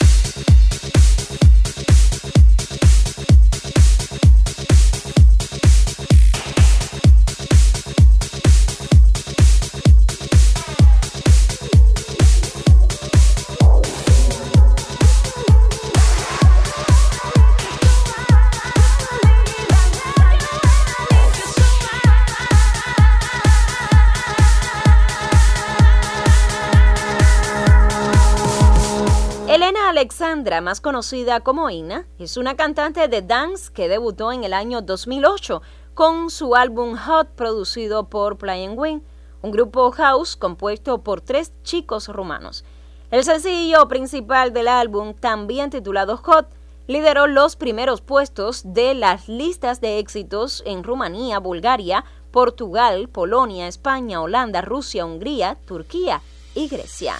Alexandra, más conocida como Ina, es una cantante de dance que debutó en el año dos mil ocho con su álbum Hot, producido por Playing Wing, un grupo house compuesto por tres chicos rumanos. El sencillo principal del álbum, también titulado Hot, lideró los primeros puestos de las listas de éxitos en Rumanía, Bulgaria, Portugal, Polonia, España, Holanda, Rusia, Hungría, Turquía y Grecia.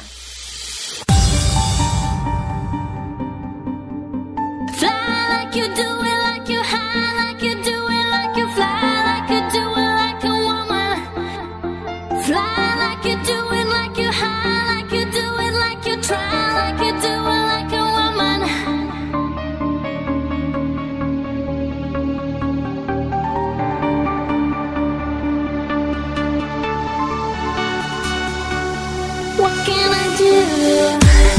Fly like you do it, like you high, like you do it, like you fly, like you do it, like a woman. Fly like you do it, like you high, like you do it, like you try, like you do it, like a woman. What can I do?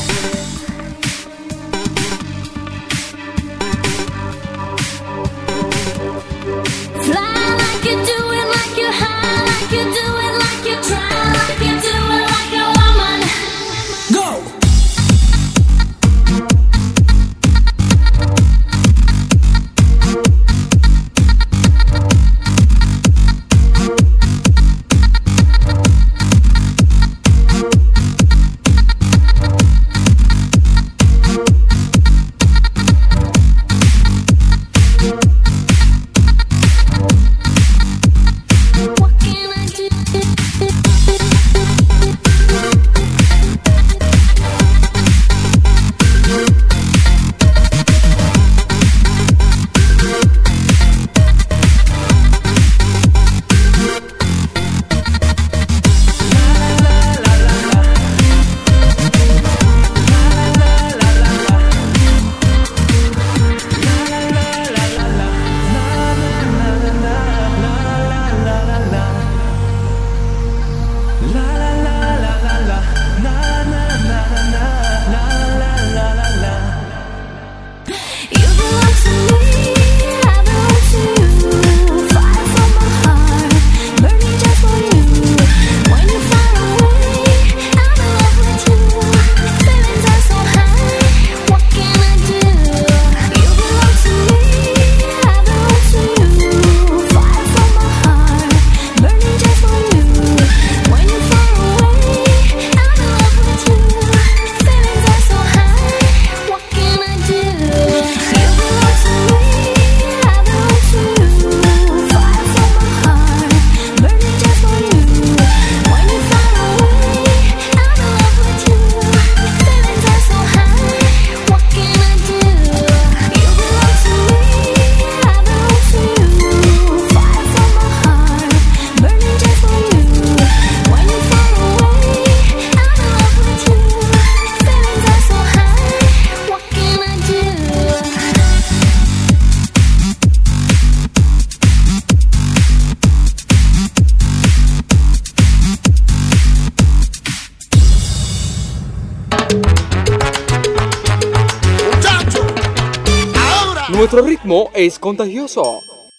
Nuestro ritmo es contagioso.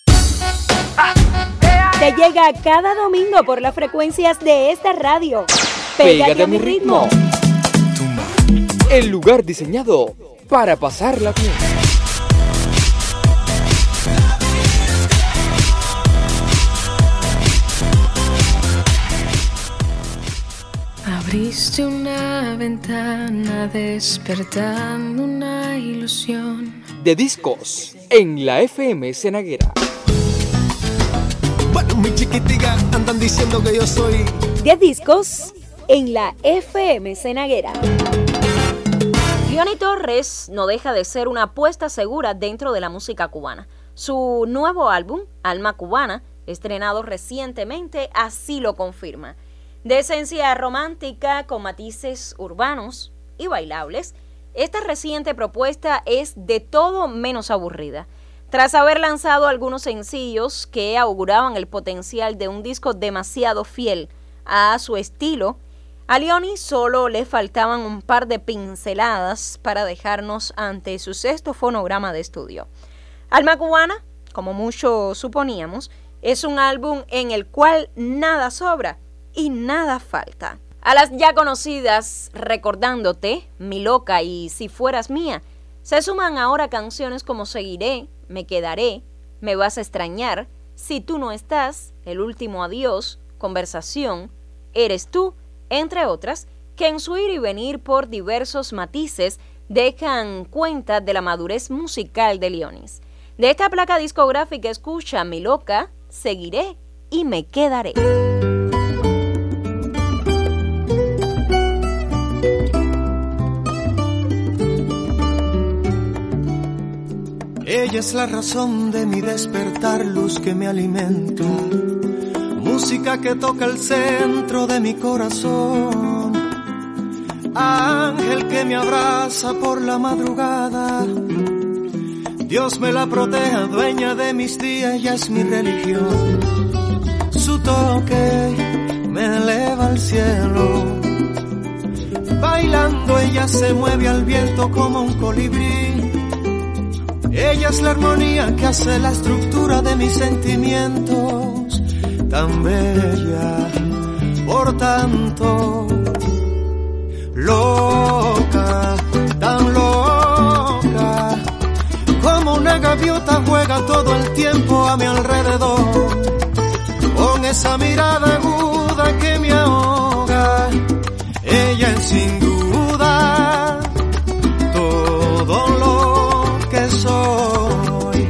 Te llega cada domingo por las frecuencias de esta radio. Pégate, Pégate a mi ritmo. ritmo. El lugar diseñado para pasarla bien. Abriste una ventana despertando una ilusión de discos en la F M Cenaguera. Bueno, mi chiquitica, andan diciendo que yo soy de discos en la F M Cenaguera. Johnny Torres no deja de ser una apuesta segura dentro de la música cubana. Su nuevo álbum, Alma Cubana, estrenado recientemente, así lo confirma. De esencia romántica con matices urbanos y bailables, esta reciente propuesta es de todo menos aburrida. Tras haber lanzado algunos sencillos que auguraban el potencial de un disco demasiado fiel a su estilo, a Leonis solo le faltaban un par de pinceladas para dejarnos ante su sexto fonograma de estudio. Alma Cubana, como mucho suponíamos, es un álbum en el cual nada sobra y nada falta. A las ya conocidas Recordándote, Mi Loca y Si Fueras Mía, se suman ahora canciones como Seguiré, Me Quedaré, Me Vas a Extrañar, Si Tú No Estás, El Último Adiós, Conversación, Eres Tú, entre otras, que en su ir y venir por diversos matices dejan cuenta de la madurez musical de Leonis. De esta placa discográfica escucha Mi Loca, Seguiré y Me Quedaré. Ella es la razón de mi despertar, luz que me alimenta, música que toca el centro de mi corazón, ángel que me abraza por la madrugada, Dios me la proteja, dueña de mis días, ella es mi religión, su toque me eleva al cielo, bailando ella se mueve al viento como un colibrí. Ella es la armonía que hace la estructura de mis sentimientos, tan bella, por tanto, loca, tan loca, como una gaviota juega todo el tiempo a mi alrededor, con esa mirada aguda que me ahoga, ella es sin duda todo lo que soy.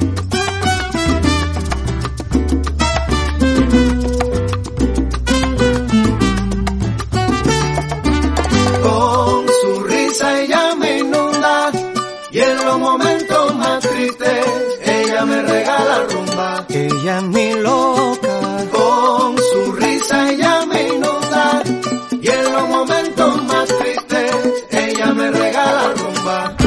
Con su risa ella me inunda y en los momentos más tristes ella me regala rumba. Ella es mi loca. Con su risa ella me inunda y en los momentos más tristes ella me regala rumba.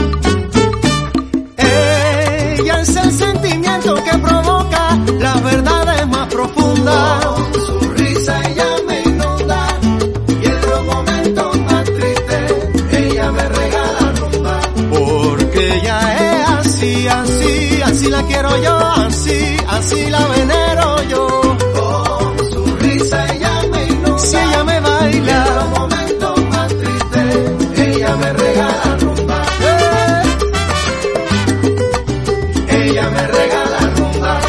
Es el sentimiento que provoca las verdades más profundas. Con su risa ella me inunda y en los momentos más tristes ella me regala rumba. Porque ella es así, así, así la quiero yo, así, así la venero yo. Con su risa ella me inunda, si ella me baila, y en los momentos más tristes ella me regala rumba. Ella me regala rumba.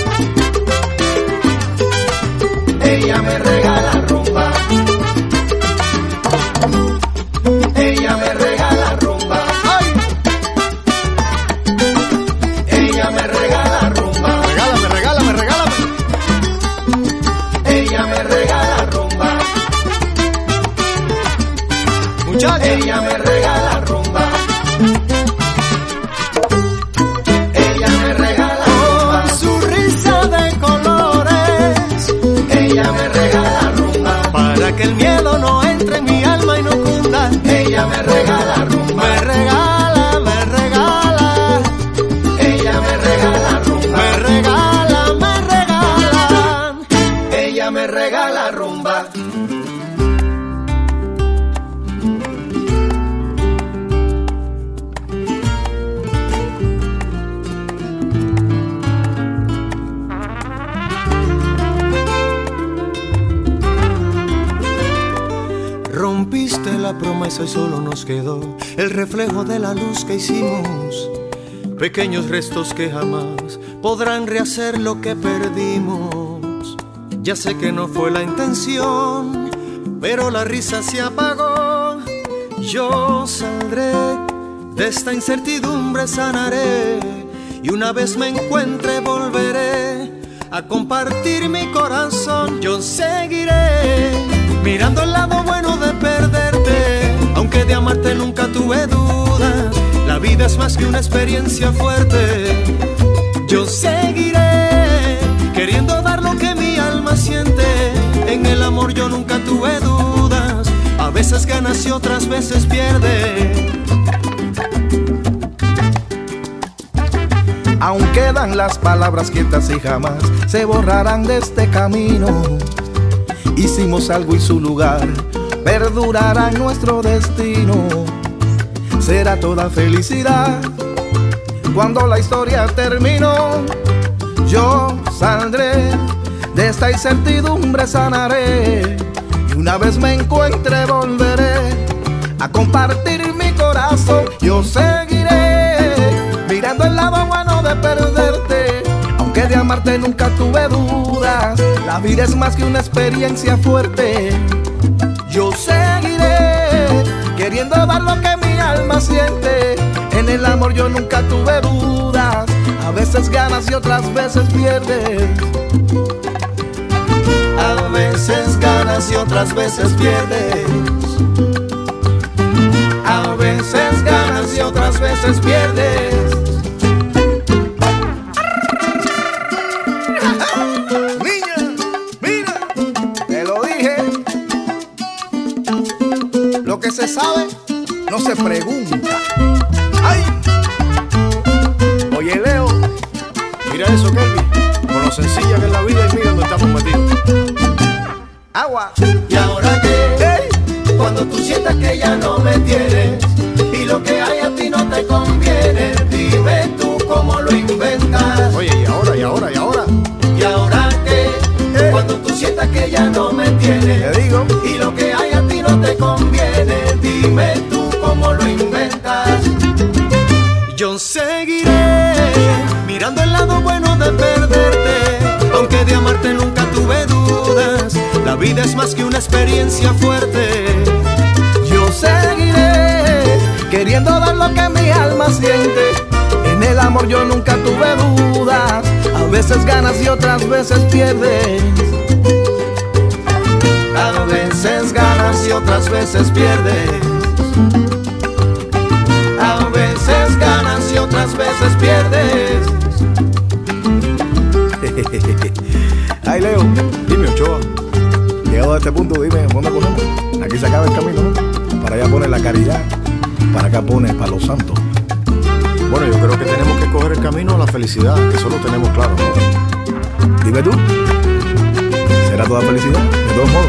Ella me regala rumba. Ella me regala rumba. ¡Ay! Ella me regala rumba. Regálame, regálame, regálame. Ella me regala rumba. Muchachos. Ella me regala rumba. Ella me regala rumba, para que el miedo no entre en mi alma y no cunda. Ella me regala rumba, me regala, me regala. Ella me regala rumba, me regala, me regala. Ella me regala rumba. Rompiste la promesa y solo nos quedó el reflejo de la luz que hicimos, pequeños restos que jamás podrán rehacer lo que perdimos. Ya sé que no fue la intención, pero la risa se apagó. Yo saldré de esta incertidumbre, sanaré, y una vez me encuentre volveré a compartir mi corazón. Yo seguiré mirando el lado bueno de perderte, aunque de amarte nunca tuve dudas. La vida es más que una experiencia fuerte. Yo seguiré queriendo dar lo que mi alma siente. En el amor yo nunca tuve dudas. A veces ganas y otras veces pierdes. Aún quedan las palabras quietas y jamás se borrarán de este camino. Hicimos algo y su lugar perdurará en nuestro destino. Será toda felicidad cuando la historia terminó. Yo saldré de esta incertidumbre, sanaré. Y una vez me encuentre volveré a compartir mi corazón. Yo seguiré mirando el lado bueno de perderte, aunque de amarte nunca tuve dudas. La vida es más que una experiencia fuerte. Yo seguiré queriendo dar lo que mi alma siente. En el amor yo nunca tuve dudas. A veces ganas y otras veces pierdes. A veces ganas y otras veces pierdes. A veces ganas y otras veces pierdes. Niña, mira, te lo dije. Lo que se sabe no se pregunta. ¡Ay! Oye, Leo, mira eso, Kelvin, con lo sencilla que es la vida y mira donde estamos metidos. Agua. ¿Y ahora qué? Hey, cuando tú sientas que ya no me tienes y lo que hay a ti no te conviene, dime tú cómo lo inventas. Oye, ¿y ahora, y ahora, y ahora? ¿Y ahora qué? Hey, cuando tú sientas que ya no me tienes, te digo, y lo que hay a ti no te conviene, dime tú cómo lo inventas. Yo seguiré mirando el lado bueno de perderte, aunque de amarte nunca tuve dudas. La vida es más que una experiencia fuerte. Yo seguiré queriendo dar lo que mi alma siente. En el amor yo nunca tuve dudas. A veces ganas y otras veces pierdes. A veces ganas y otras veces pierdes. A veces ganas y otras veces pierdes. Ay, Leo, dime, Ochoa, llegado a este punto, dime, ¿dónde ponemos? Aquí se acaba el camino, ¿no? Para allá pone la caridad, para acá pone Palo Santo. Bueno, yo creo que tenemos que coger el camino a la felicidad, que eso lo tenemos claro, ¿no? Dime tú, ¿será toda felicidad? De todos modos.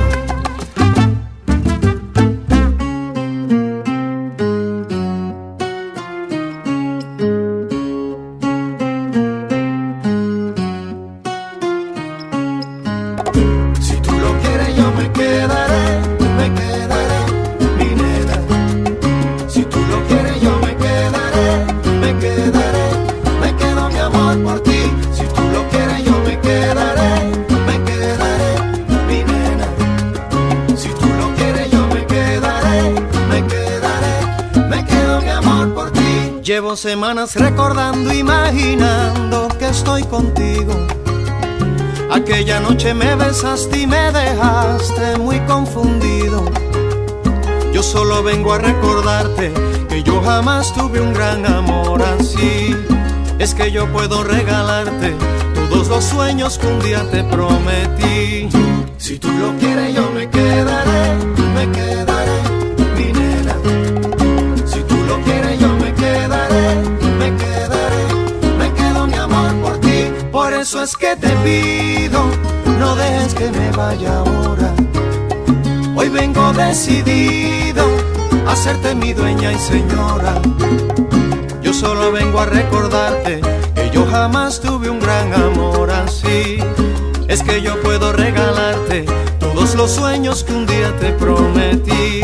Llevo semanas recordando, imaginando que estoy contigo. Aquella noche me besaste y me dejaste muy confundido. Yo solo vengo a recordarte que yo jamás tuve un gran amor así. Es que yo puedo regalarte todos los sueños que un día te prometí. Si tú lo quieres yo me quedaré, me quedaré, mi nena. Si tú lo quieres yo me quedaré, me quedaré, me quedo mi amor por ti. Por eso es que te pido, no dejes que me vaya ahora. Hoy vengo decidido a hacerte mi dueña y señora. Yo solo vengo a recordarte que yo jamás tuve un gran amor así. Es que yo puedo regalarte todos los sueños que un día te prometí.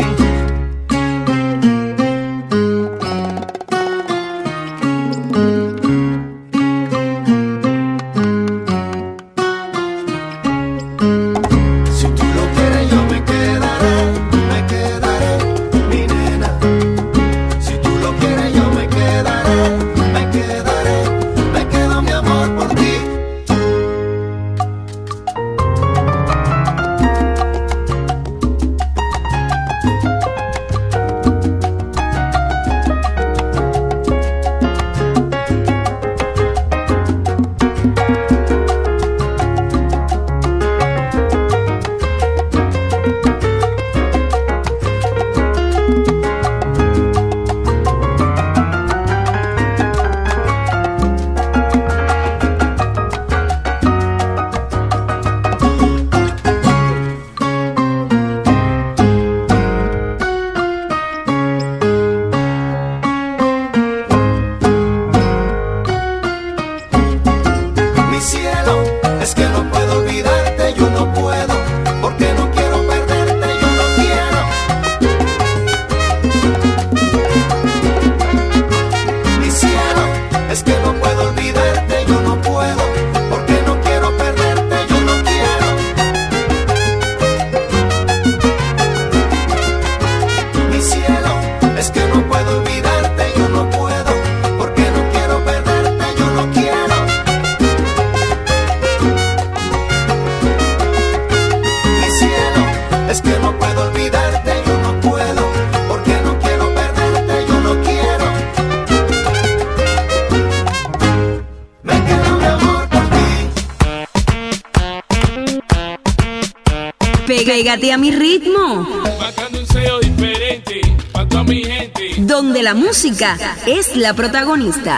Pégate a mi ritmo. Marcando un sello diferente para toda mi gente. Donde la música es la protagonista.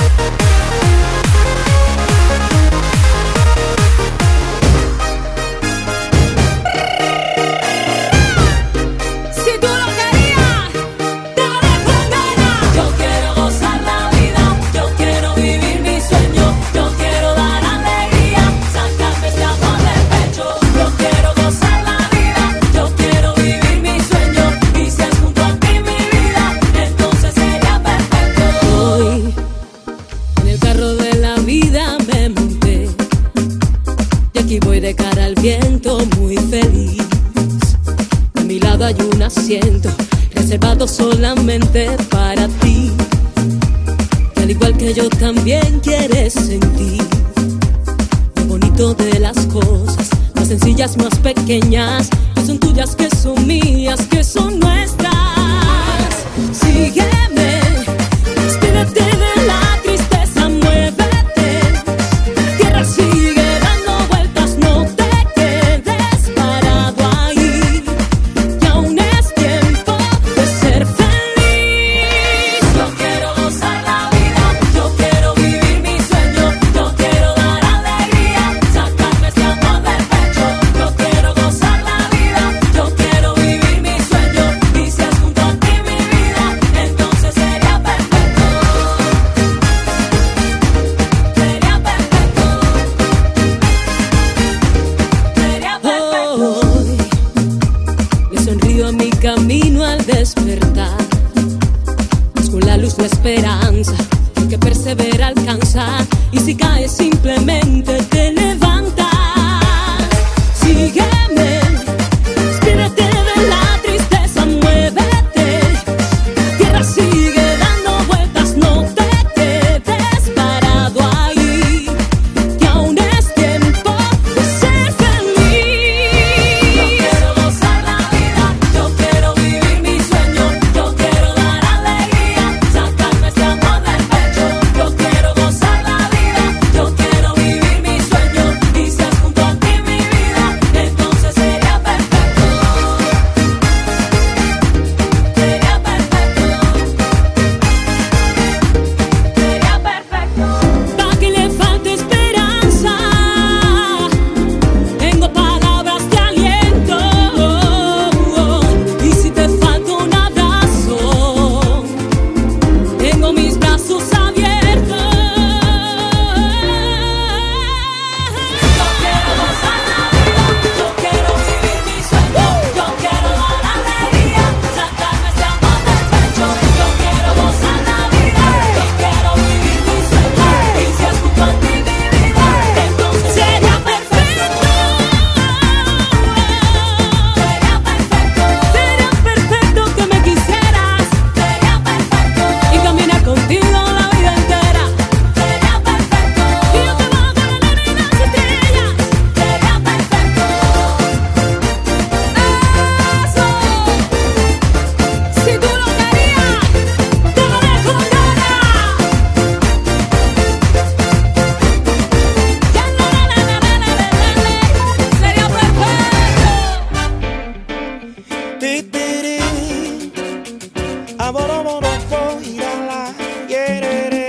Muy feliz, a mi lado hay un asiento reservado solamente para ti, que al igual que yo también quieres sentir lo bonito de las cosas más sencillas, más pequeñas, que son tuyas, que son mías, que son nuestras. Sígueme, despídete de la tristeza, muévete, tierra sigue. Despertar, es con la luz la esperanza, el que persevera alcanza, y si caes simplemente te levantas. Sígueme, despídete de la tristeza, muévete, tierra sigue dando vueltas, no te quedes parado ahí, que aún es tiempo de ser feliz. Yo quiero gozar la vida, yo quiero vivir mi sueño, yo quiero dar alegría, sacarme este amor del pecho. Yo quiero gozar la vida, yo quiero vivir mi sueño, y si es junto a ti mi vida, entonces sería perfecto. Sería perfecto. Sería perfecto. Pa' que le falte esperanza, tengo palabras de aliento, y si te falta un abrazo, tengo mis brazos abiertos. Yo quiero gozar la vida, yo quiero vivir mi sueño, yo quiero dar alegría, sacarme este amor del pecho. Yo quiero gozar la vida, yo quiero vivir mi sueño, y si es junto a ti mi vida, entonces sería perfecto. Sería perfecto. Sería perfecto que me quisieras. Sería perfecto. Y caminar contigo la vida entera. Sería perfecto. Y yo te bajo la luna y las estrellas. Sería perfecto. Eso. Si tú lo querías, dale con ganas. Ya no, la, la, la, la, la, la, la. Sería perfecto. Titiri, aboroboropo, irala, yerere.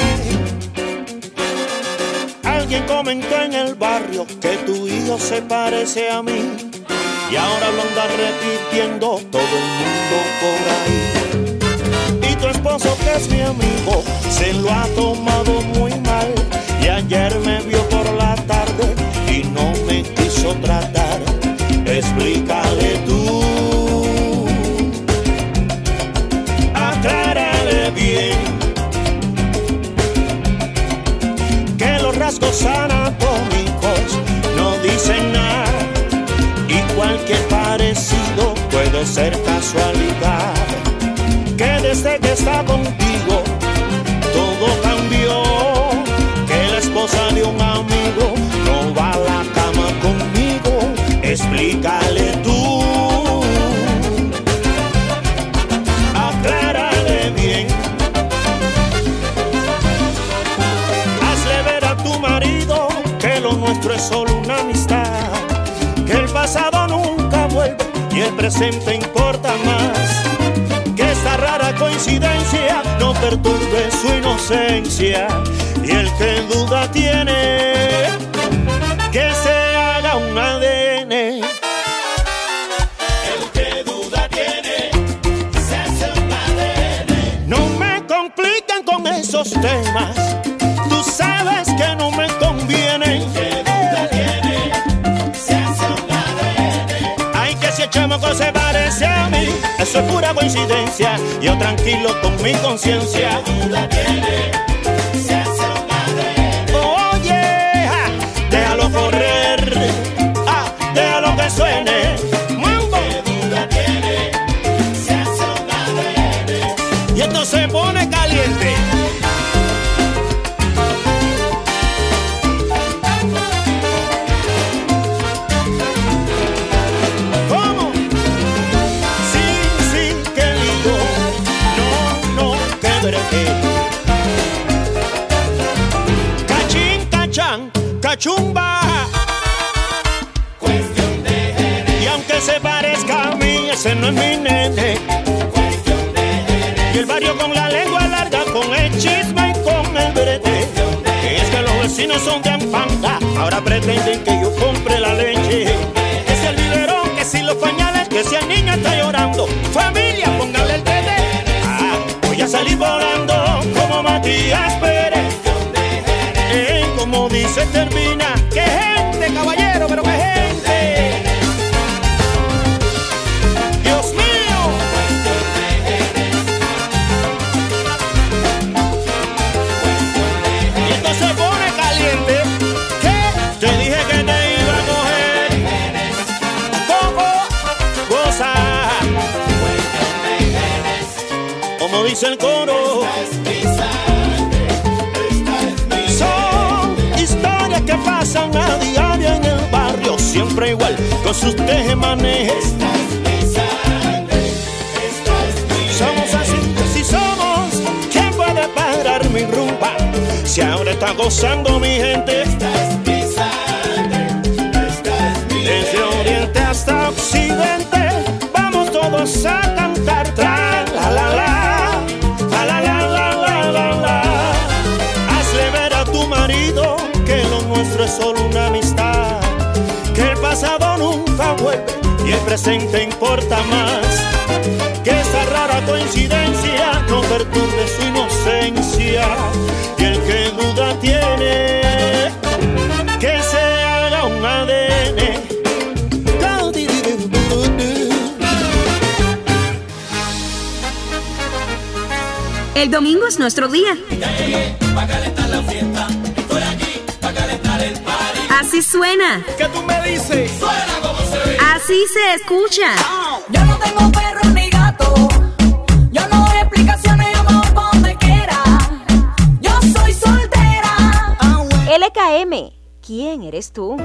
Alguien comentó en el barrio que tu hijo se parece a mí, y ahora lo anda repitiendo todo el mundo por ahí. Y tu esposo, que es mi amigo, se lo ha tomado muy mal, y ayer me vio por la tarde y no me quiso tratar. Explícale tú, aclárale bien, que los rasgos anatómicos no dicen nada, y cualquier parecido puede ser casualidad. Que desde que está contigo todo cambió, que la esposa de un amigo no va a la cama conmigo. Explícale tú, aclárale bien, hazle ver a tu marido que lo nuestro es solo una amistad, que el pasado nunca vuelve y el presente importa más. Que esta rara coincidencia no perturbe su inocencia, y el que duda tiene que se haga un A D N. El que duda tiene se hace un A D N. No me complican con esos temas, tú sabes que no me conviene. El que duda tiene se hace un A D N. Ay, que si el chamaco se parece a mí, eso es pura coincidencia. Yo tranquilo con mi conciencia. El que duda tiene se hace un A D N. Oye, ja, déjalo correr, ah, déjalo que suene. Mambo. El que duda tiene se hace un A D N. Y esto se pone caliente. ¿Cómo? Sí, sí, qué lindo. No, no, qué brete. Cachín, cachán, cachumba. Cuestión de género. Y aunque se parezca a mí, ese no es mi nene. Cuestión de género. Y el barrio con la lengua larga, con el chisme y con el brete. Que es que los vecinos son de Ampanga, ahora pretenden que yo compre la leche. Que si el biberón, que si los pañales, que si el niño está llorando. Familia, póngale el tete. Ah, voy a salir volando como Matías Pérez. Eh, como dice, termina. ¡Qué gente, caballero, pero qué gente! ¡Dios mío! Y esto se pone caliente. ¿Qué? Te dije que te iba a coger. ¿Cómo? Goza. Como dice el coro. Son historias que pasan a diario en el barrio, siempre igual, con sus tejemanejes. Somos así, si somos, ¿quién puede parar mi rumba? Si ahora está gozando mi gente. Desde oriente hasta occidente, vamos todos a cantar. Tra, la, la, la, la, la, la, la, la, la, la. Hazle ver a tu marido que lo nuestro es solo una amistad, que el pasado nunca vuelve y el presente importa más. Que esta rara coincidencia no perturbe su inocencia, y el que duda tiene que se haga un A D N. El domingo es nuestro día. Así suena. ¿Qué tú me dices? Suena como se ve. Así se escucha. Yo no tengo perro ni gato. Yo no doy explicaciones, yo me voy pa' donde quiera. Yo soy soltera. L K M, ¿quién eres tú?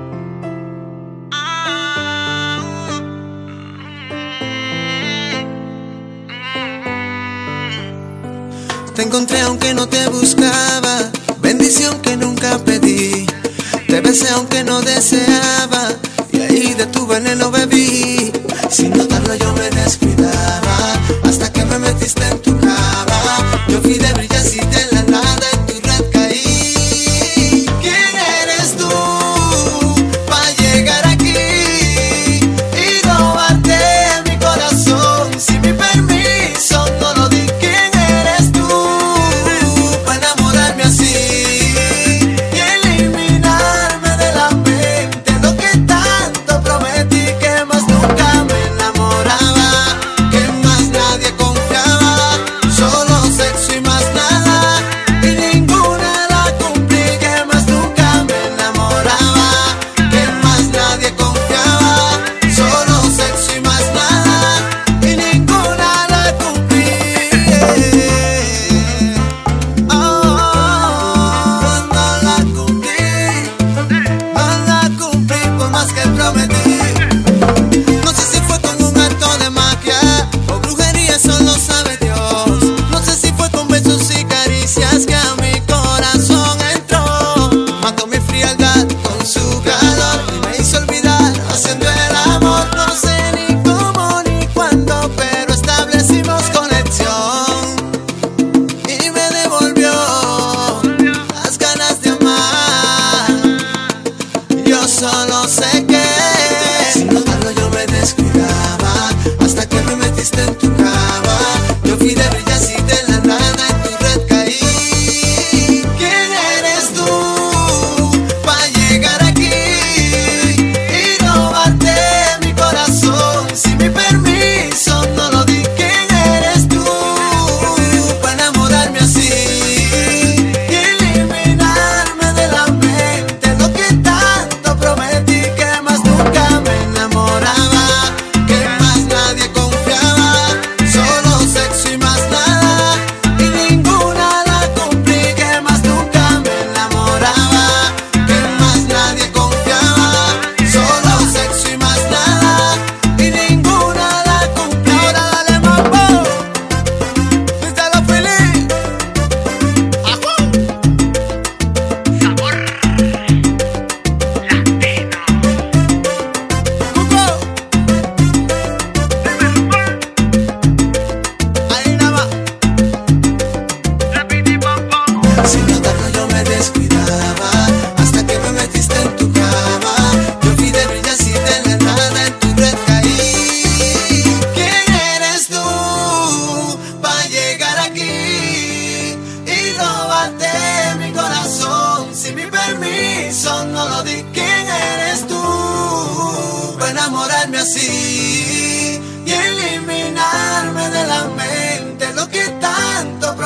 Te encontré aunque no te buscaba, bendición que nunca pedí. Te besé aunque no deseaba, y ahí de tu veneno bebí. Sin notarlo yo me descuidaba, hasta que me metiste en tu cama. Yo fui de brillas y de la nada en tu red caí. ¿Quién eres tú para llegar aquí y robarte mi corazón? Sin mi permiso no lo di. ¿Quién eres tú para enamorarte?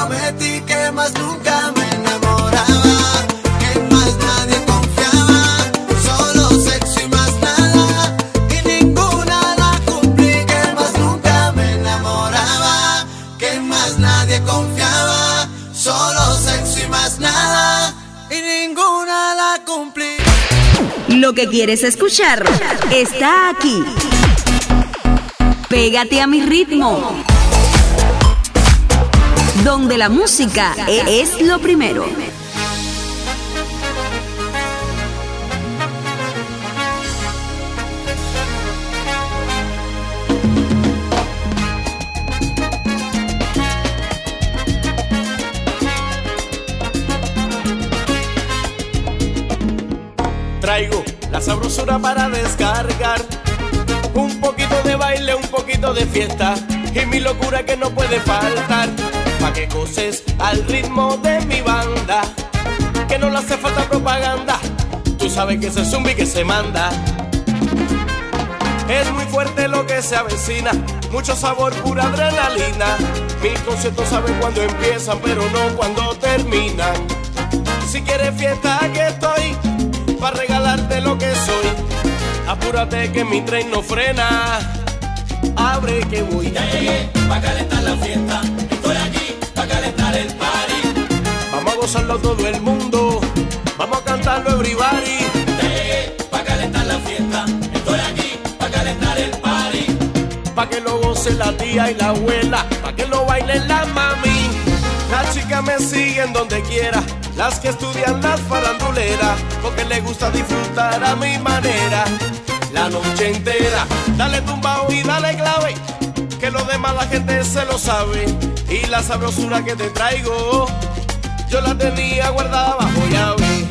prometí que más nunca me enamoraba, que más nadie confiaba, solo sexo y más nada, y ninguna la cumplí, que más nunca me enamoraba, que más nadie confiaba, solo sexo y más nada, y ninguna la cumplí. Lo que quieres escuchar está aquí. Pégate a mi ritmo, donde la música es lo primero. Traigo la sabrosura para descargar, un poquito de baile, un poquito de fiesta, y mi locura que no puede faltar, pa' que goces al ritmo de mi banda, que no le hace falta propaganda, tú sabes que ese zumbi que se manda. Es muy fuerte lo que se avecina, mucho sabor, pura adrenalina, mis conciertos saben cuando empiezan, pero no cuando terminan. Si quieres fiesta, aquí estoy, pa' regalarte lo que soy. Apúrate que mi tren no frena. Abre que voy. Ya llegué pa' calentar la fiesta. Estoy aquí pa' calentar el party. Vamos a gozarlo todo el mundo. Vamos a cantarlo everybody. Ya llegué pa' calentar la fiesta. Estoy aquí pa' calentar el party. Pa' que lo goce la tía y la abuela. Pa' que lo bailen la mami. Las chicas me siguen donde quiera. Las que estudian las faranduleras, porque les gusta disfrutar a mi manera la noche entera. Dale tumbao y dale clave, que lo demás la gente se lo sabe. Y la sabrosura que te traigo, yo la tenía guardada bajo llave.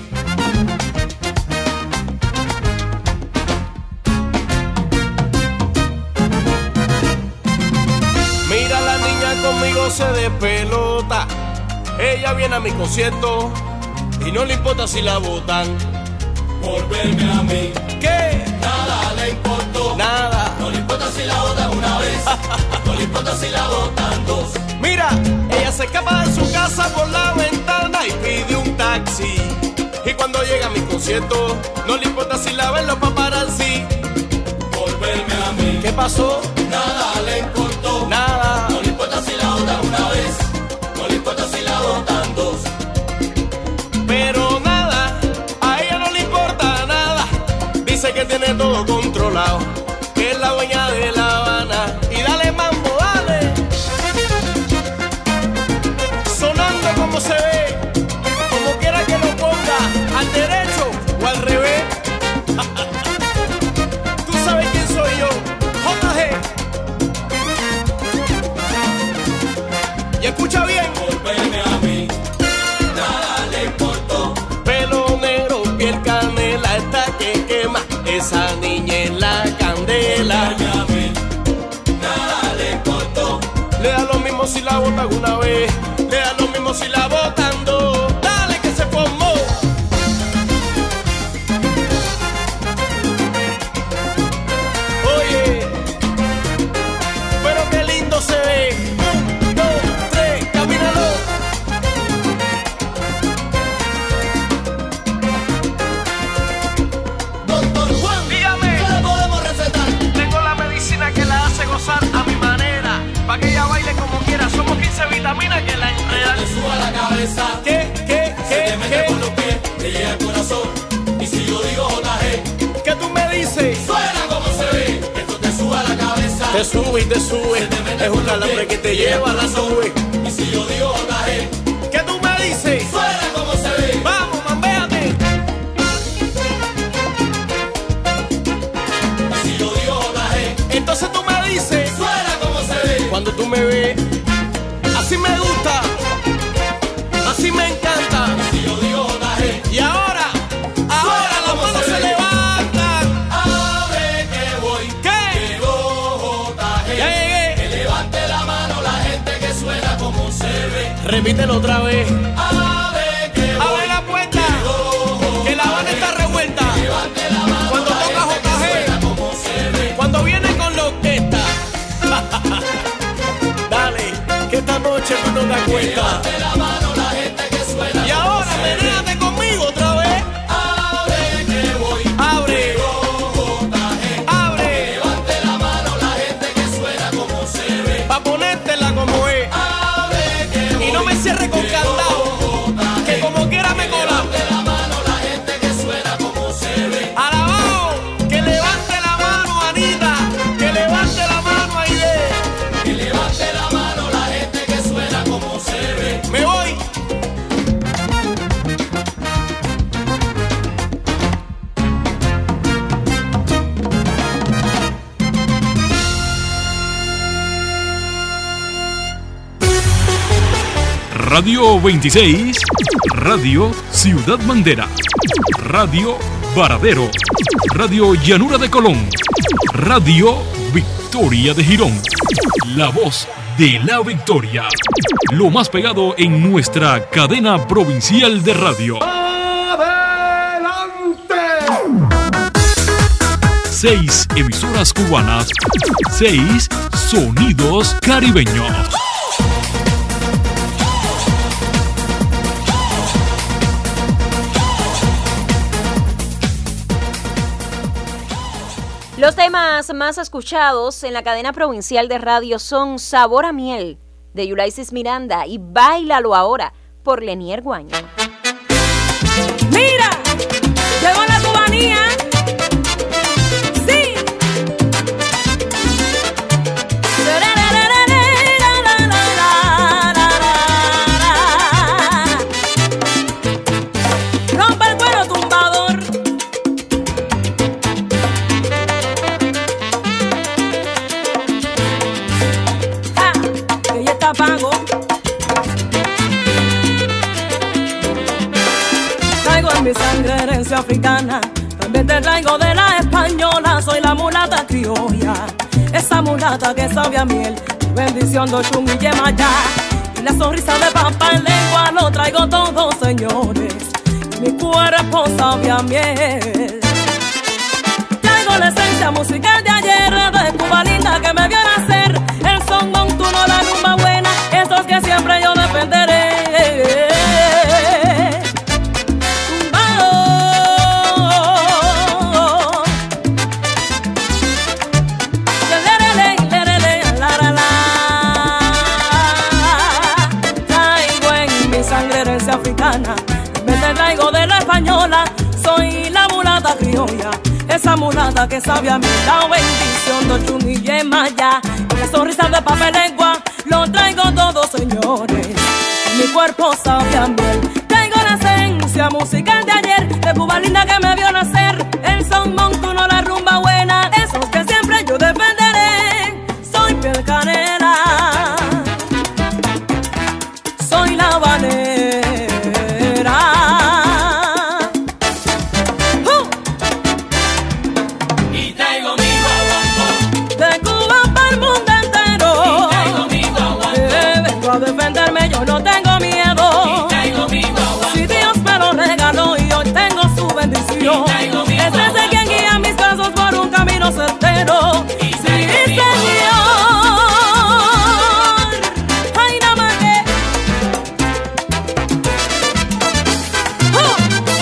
Mira, la niña conmigo se despelota. Ella viene a mi concierto y no le importa si la botan por verme a mí. ¿Qué? Nada le importó. Nada. No le importa si la botan una vez. No le importa si la botan dos. Mira, ella se escapa de su casa por la ventana y pide un taxi. Y cuando llega a mi concierto, no le importa si la ven los paparazzi por verme a mí. ¿Qué pasó? Nada le importó. Nada. No le importa si la botan una vez. No le importa si la botan dos. Pero nada, a ella no le importa nada. Dice que tiene todo controlado, que es la dueña de La Habana. Y dale mambo, dale. Sonando como se ve, como quiera que lo ponga, al derecho o al revés. Tú sabes quién soy yo, J G. Y escucha bien. Volverme a mí, nada le importó. Pelo negro, piel canela, esta que quema. Esa niña es la candela. Volverme a mí, nada le importó. Le da lo mismo si la botan una vez, le da lo mismo si la botan dos. Dale que se formó. Oye, pero qué lindo se ve. Un, dos, tres, camínalo. Doctor Juan, dígame, ¿qué le podemos recetar? Tengo la medicina que la hace gozar a mi manera, pa' que ella baile como quiera. Somos quince vitaminas que la enredan. Te suba la cabeza. ¿Qué, qué, Se qué, te mete qué? por los pies, te llega al corazón. Y si yo digo J G, ¿Qué tú me dices? suena como se ve. Esto te suba la cabeza. Te sube y te sube, es un calambre que te lleva a la nube. Y si yo digo J G, ¿Qué tú me dices? suena como se ve. Vamos, mambéate. Y si yo digo J G, Entonces tú me dices, suena como se ve. cuando tú me ves, así me gusta, así me encanta. Y si yo digo J G, Y ahora, ahora las como manos se se ve. levantan. abre que voy. ¿Qué? Llegó J G. Ya llegué. Que levante la mano la gente que suena como se ve. Repítelo otra vez. Abre que voy. Abre la puerta, Llegó que La Habana está revuelta. levante la mano Cuando la toca gente que J G. suena como se ve. Cuando viene con la orquesta. Dale, que esta noche tú no te acuestas. Radio veintiséis, Radio Ciudad Bandera, Radio Varadero, Radio Llanura de Colón, Radio Victoria de Girón, la voz de la Victoria, lo más pegado en nuestra cadena provincial de radio. Seis emisoras cubanas, seis sonidos caribeños. Los temas más escuchados en la cadena provincial de radio son Sabor a Miel, de Yulaisis Miranda, y Báilalo Ahora, por Lenier Guaño. Mira, llegó la cubanía. Sí. Rompe el cuero tumbador. Ah, que ya está pago. Mi sangre, herencia africana, también te traigo de la española. Soy la mulata criolla, esa mulata que sabe a miel, bendición de Ochun y Yemayá, y la sonrisa de papá en lengua. Lo traigo todo, señores, mi cuerpo sabe a miel. Traigo la esencia musical de ayer, de Cuba linda que me vio nacer, el son montuno, la rumba buena, esos que siempre yo defenderé. Africana, me te traigo de la española, soy la mulata criolla, esa mulata que sabe a mí, la bendición de Ochun y Yemayá, la sonrisa de papel lengua, lo traigo todo, señores, mi cuerpo sabe a miel. Traigo la esencia musical de ayer, de Cuba linda que me vio nacer, el son montuno, la rumba buena, esos que siempre yo defenderé. Soy piel canela, soy la habanera. Yo no tengo miedo, si Dios me lo regaló y hoy tengo su bendición, es ese quien guía mis pasos por un camino certero. Sí, Señor, ay, nada más que ¡oh!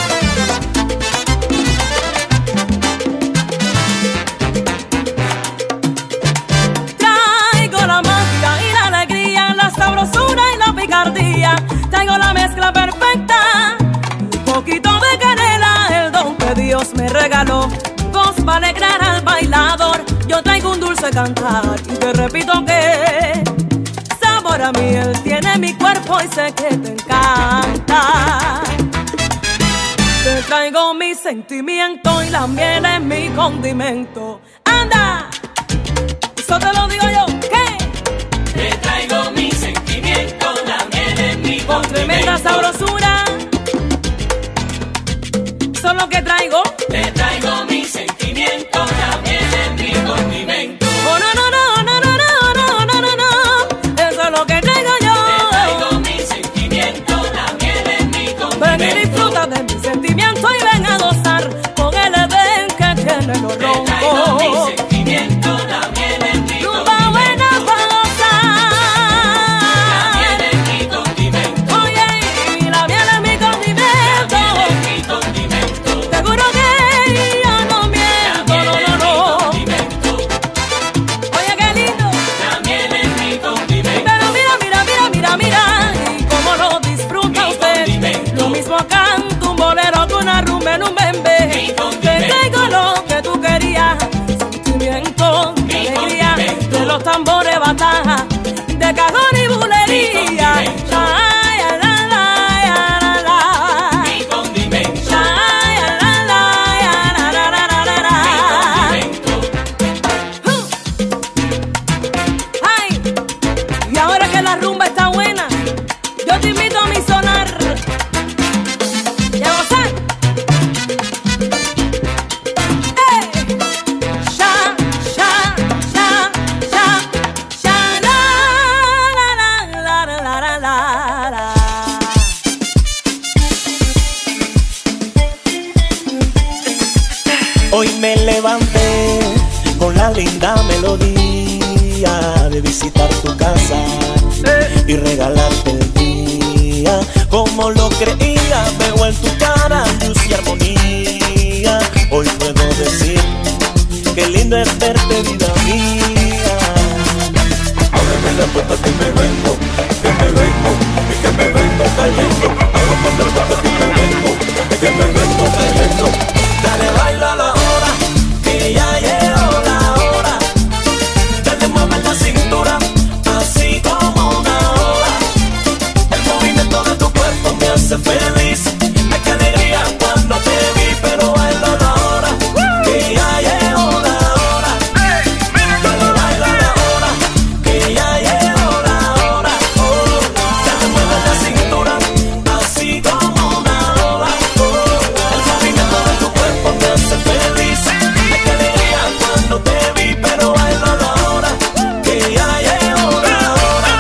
Traigo la magia y la alegría, la sabrosura y la picardía, traigo la mezcla perfecta, un poquito de canela, el don que Dios me regaló, voz para alegrar al bailador, yo traigo un dulce cantar y te repito que sabor a miel tiene mi cuerpo y sé que te encanta. Te traigo mi sentimiento y la miel es mi condimento. ¡Anda! Eso te lo digo yo, ¿qué? Te traigo mi sentimiento, la miel es mi con tremenda sabrosura. Eso es lo que traigo. Te traigo mi sentimiento, la miel es mi condimento. Oh, no, no, no, no, no, no, no, no, no, no. Eso es lo que traigo yo. Te traigo mi sentimiento, la miel es mi condimento. Ven y disfruta de mi sentimiento y ven a gozar con el edén que tiene los roncos. Te traigo mi sentimiento, la miel es mi rumba buena para gozar. La miel es mi condimento. Oye, y la miel es mi condimento. La miel es mi condimento. Seguro que yo no miento, no, no, no. Oye, qué lindo. La miel es mi condimento. Pero mira, mira, mira, mira, mira, y cómo lo disfruta Mi usted. condimento. Lo mismo canto un bolero con una rumba en un bembe. Mi Te condimento. traigo lo que tú querías, sentimiento, Mi alegría, condimento. de los tambores bataja, de cajón y bulería. Mi condimento. Ay, ay, la, la, ay, la, la. Mi condimento. Ay, ay, la, la, ay, la, la, la, la, la, la. Mi condimento. Ay, y ahora que la rumba está buena, yo te invito Hoy me levanté con la linda melodía de visitar tu casa y regalarte el día. Como lo creía, veo en tu cara luz y armonía. Hoy puedo decir que lindo es verte, vida mía. Ábreme la puerta que me vengo, que me vengo, y que me vengo cayendo. Ábreme la puerta que me vengo, que me vengo cayendo. Dale, baila la hora, que ya llegó la hora. Dale, mueve la cintura, así como una hora. El movimiento de tu cuerpo me hace feliz. Ay, qué alegría cuando te vi, pero baila la hora, que ya llegó la hora. Dale, baila la hora, que ya llegó la hora. Oh, dale, mueve la cintura, así como una hora. Oh, el movimiento de tu cuerpo me hace feliz. Ay, qué alegría cuando te vi, pero baila la hora, que ya llegó la hora.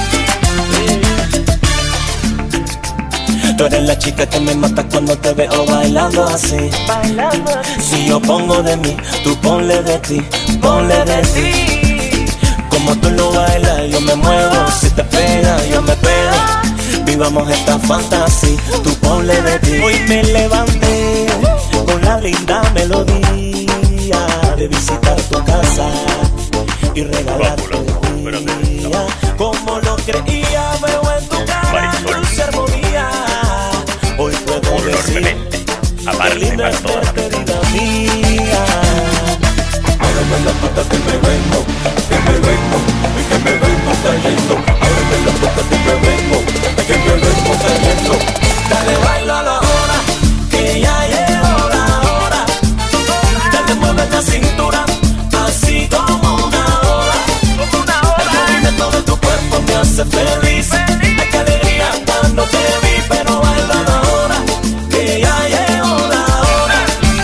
Tú eres la chica que me mata cuando te veo bailando así. Si yo pongo de mí, tú ponle de ti, ponle de ti. Como tú lo bailas, yo me muevo. Si te pega, yo me pego. Vivamos esta fantasía, tú ponle de ti. Hoy me levanté con la linda melodía de visitar tu casa y regalarte el día. Como lo creía, veo en tu cara luz y armonía. Hoy puedo decir que linda es verte, vida mía. Ábreme la puerta que me vengo, que me vengo, y que me vengo cayendo. Ábreme la puerta que me vengo, que me vengo cayendo. Dale, baila la hora, que ya llegó la hora. Dale, mueve la cintura, así como una hora. El movimiento de tu cuerpo me hace feliz. Ay, qué alegría cuando te vi, pero baila la hora, que ya llegó la hora.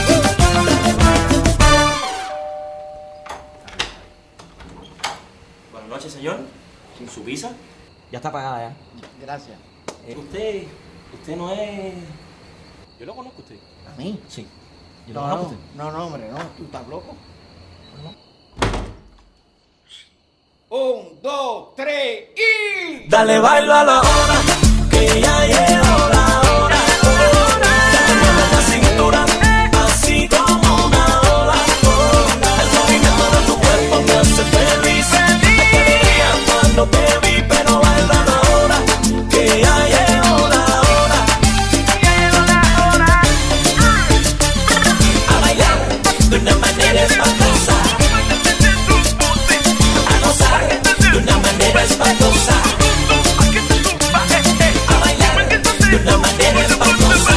Buenas noches, señor. ¿Sin su visa? Ya está pagada ya. Gracias. Eh, usted, usted no es... Yo lo conozco a usted. ¿A mí? Sí. Yo lo No, conozco a no, usted. no, no, hombre, no. ¿Tú estás loco? Un, dos, tres y... Dale, baila la hora, que ya llegó la hora. Dale, mueve la cintura, así como una hora. El movimiento de tu cuerpo me hace feliz. Ay, qué alegría cuando te vi, pero baila la hora, que ya llegó la hora. Ya llegó la hora. A bailar de una manera espantosa. A gozar de una manera espantosa. A bailar de una manera espantosa.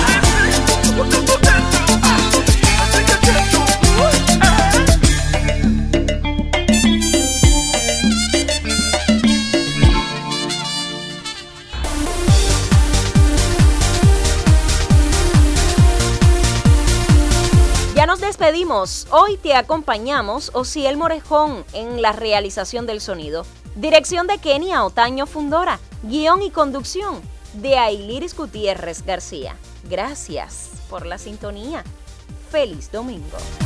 Ya nos despedimos. Hoy te acompañamos Osiel Morejón en la realización del sonido. Dirección de Kenia Otaño Fundora. Guión y conducción de Ailiris Gutiérrez García. Gracias por la sintonía. Feliz domingo.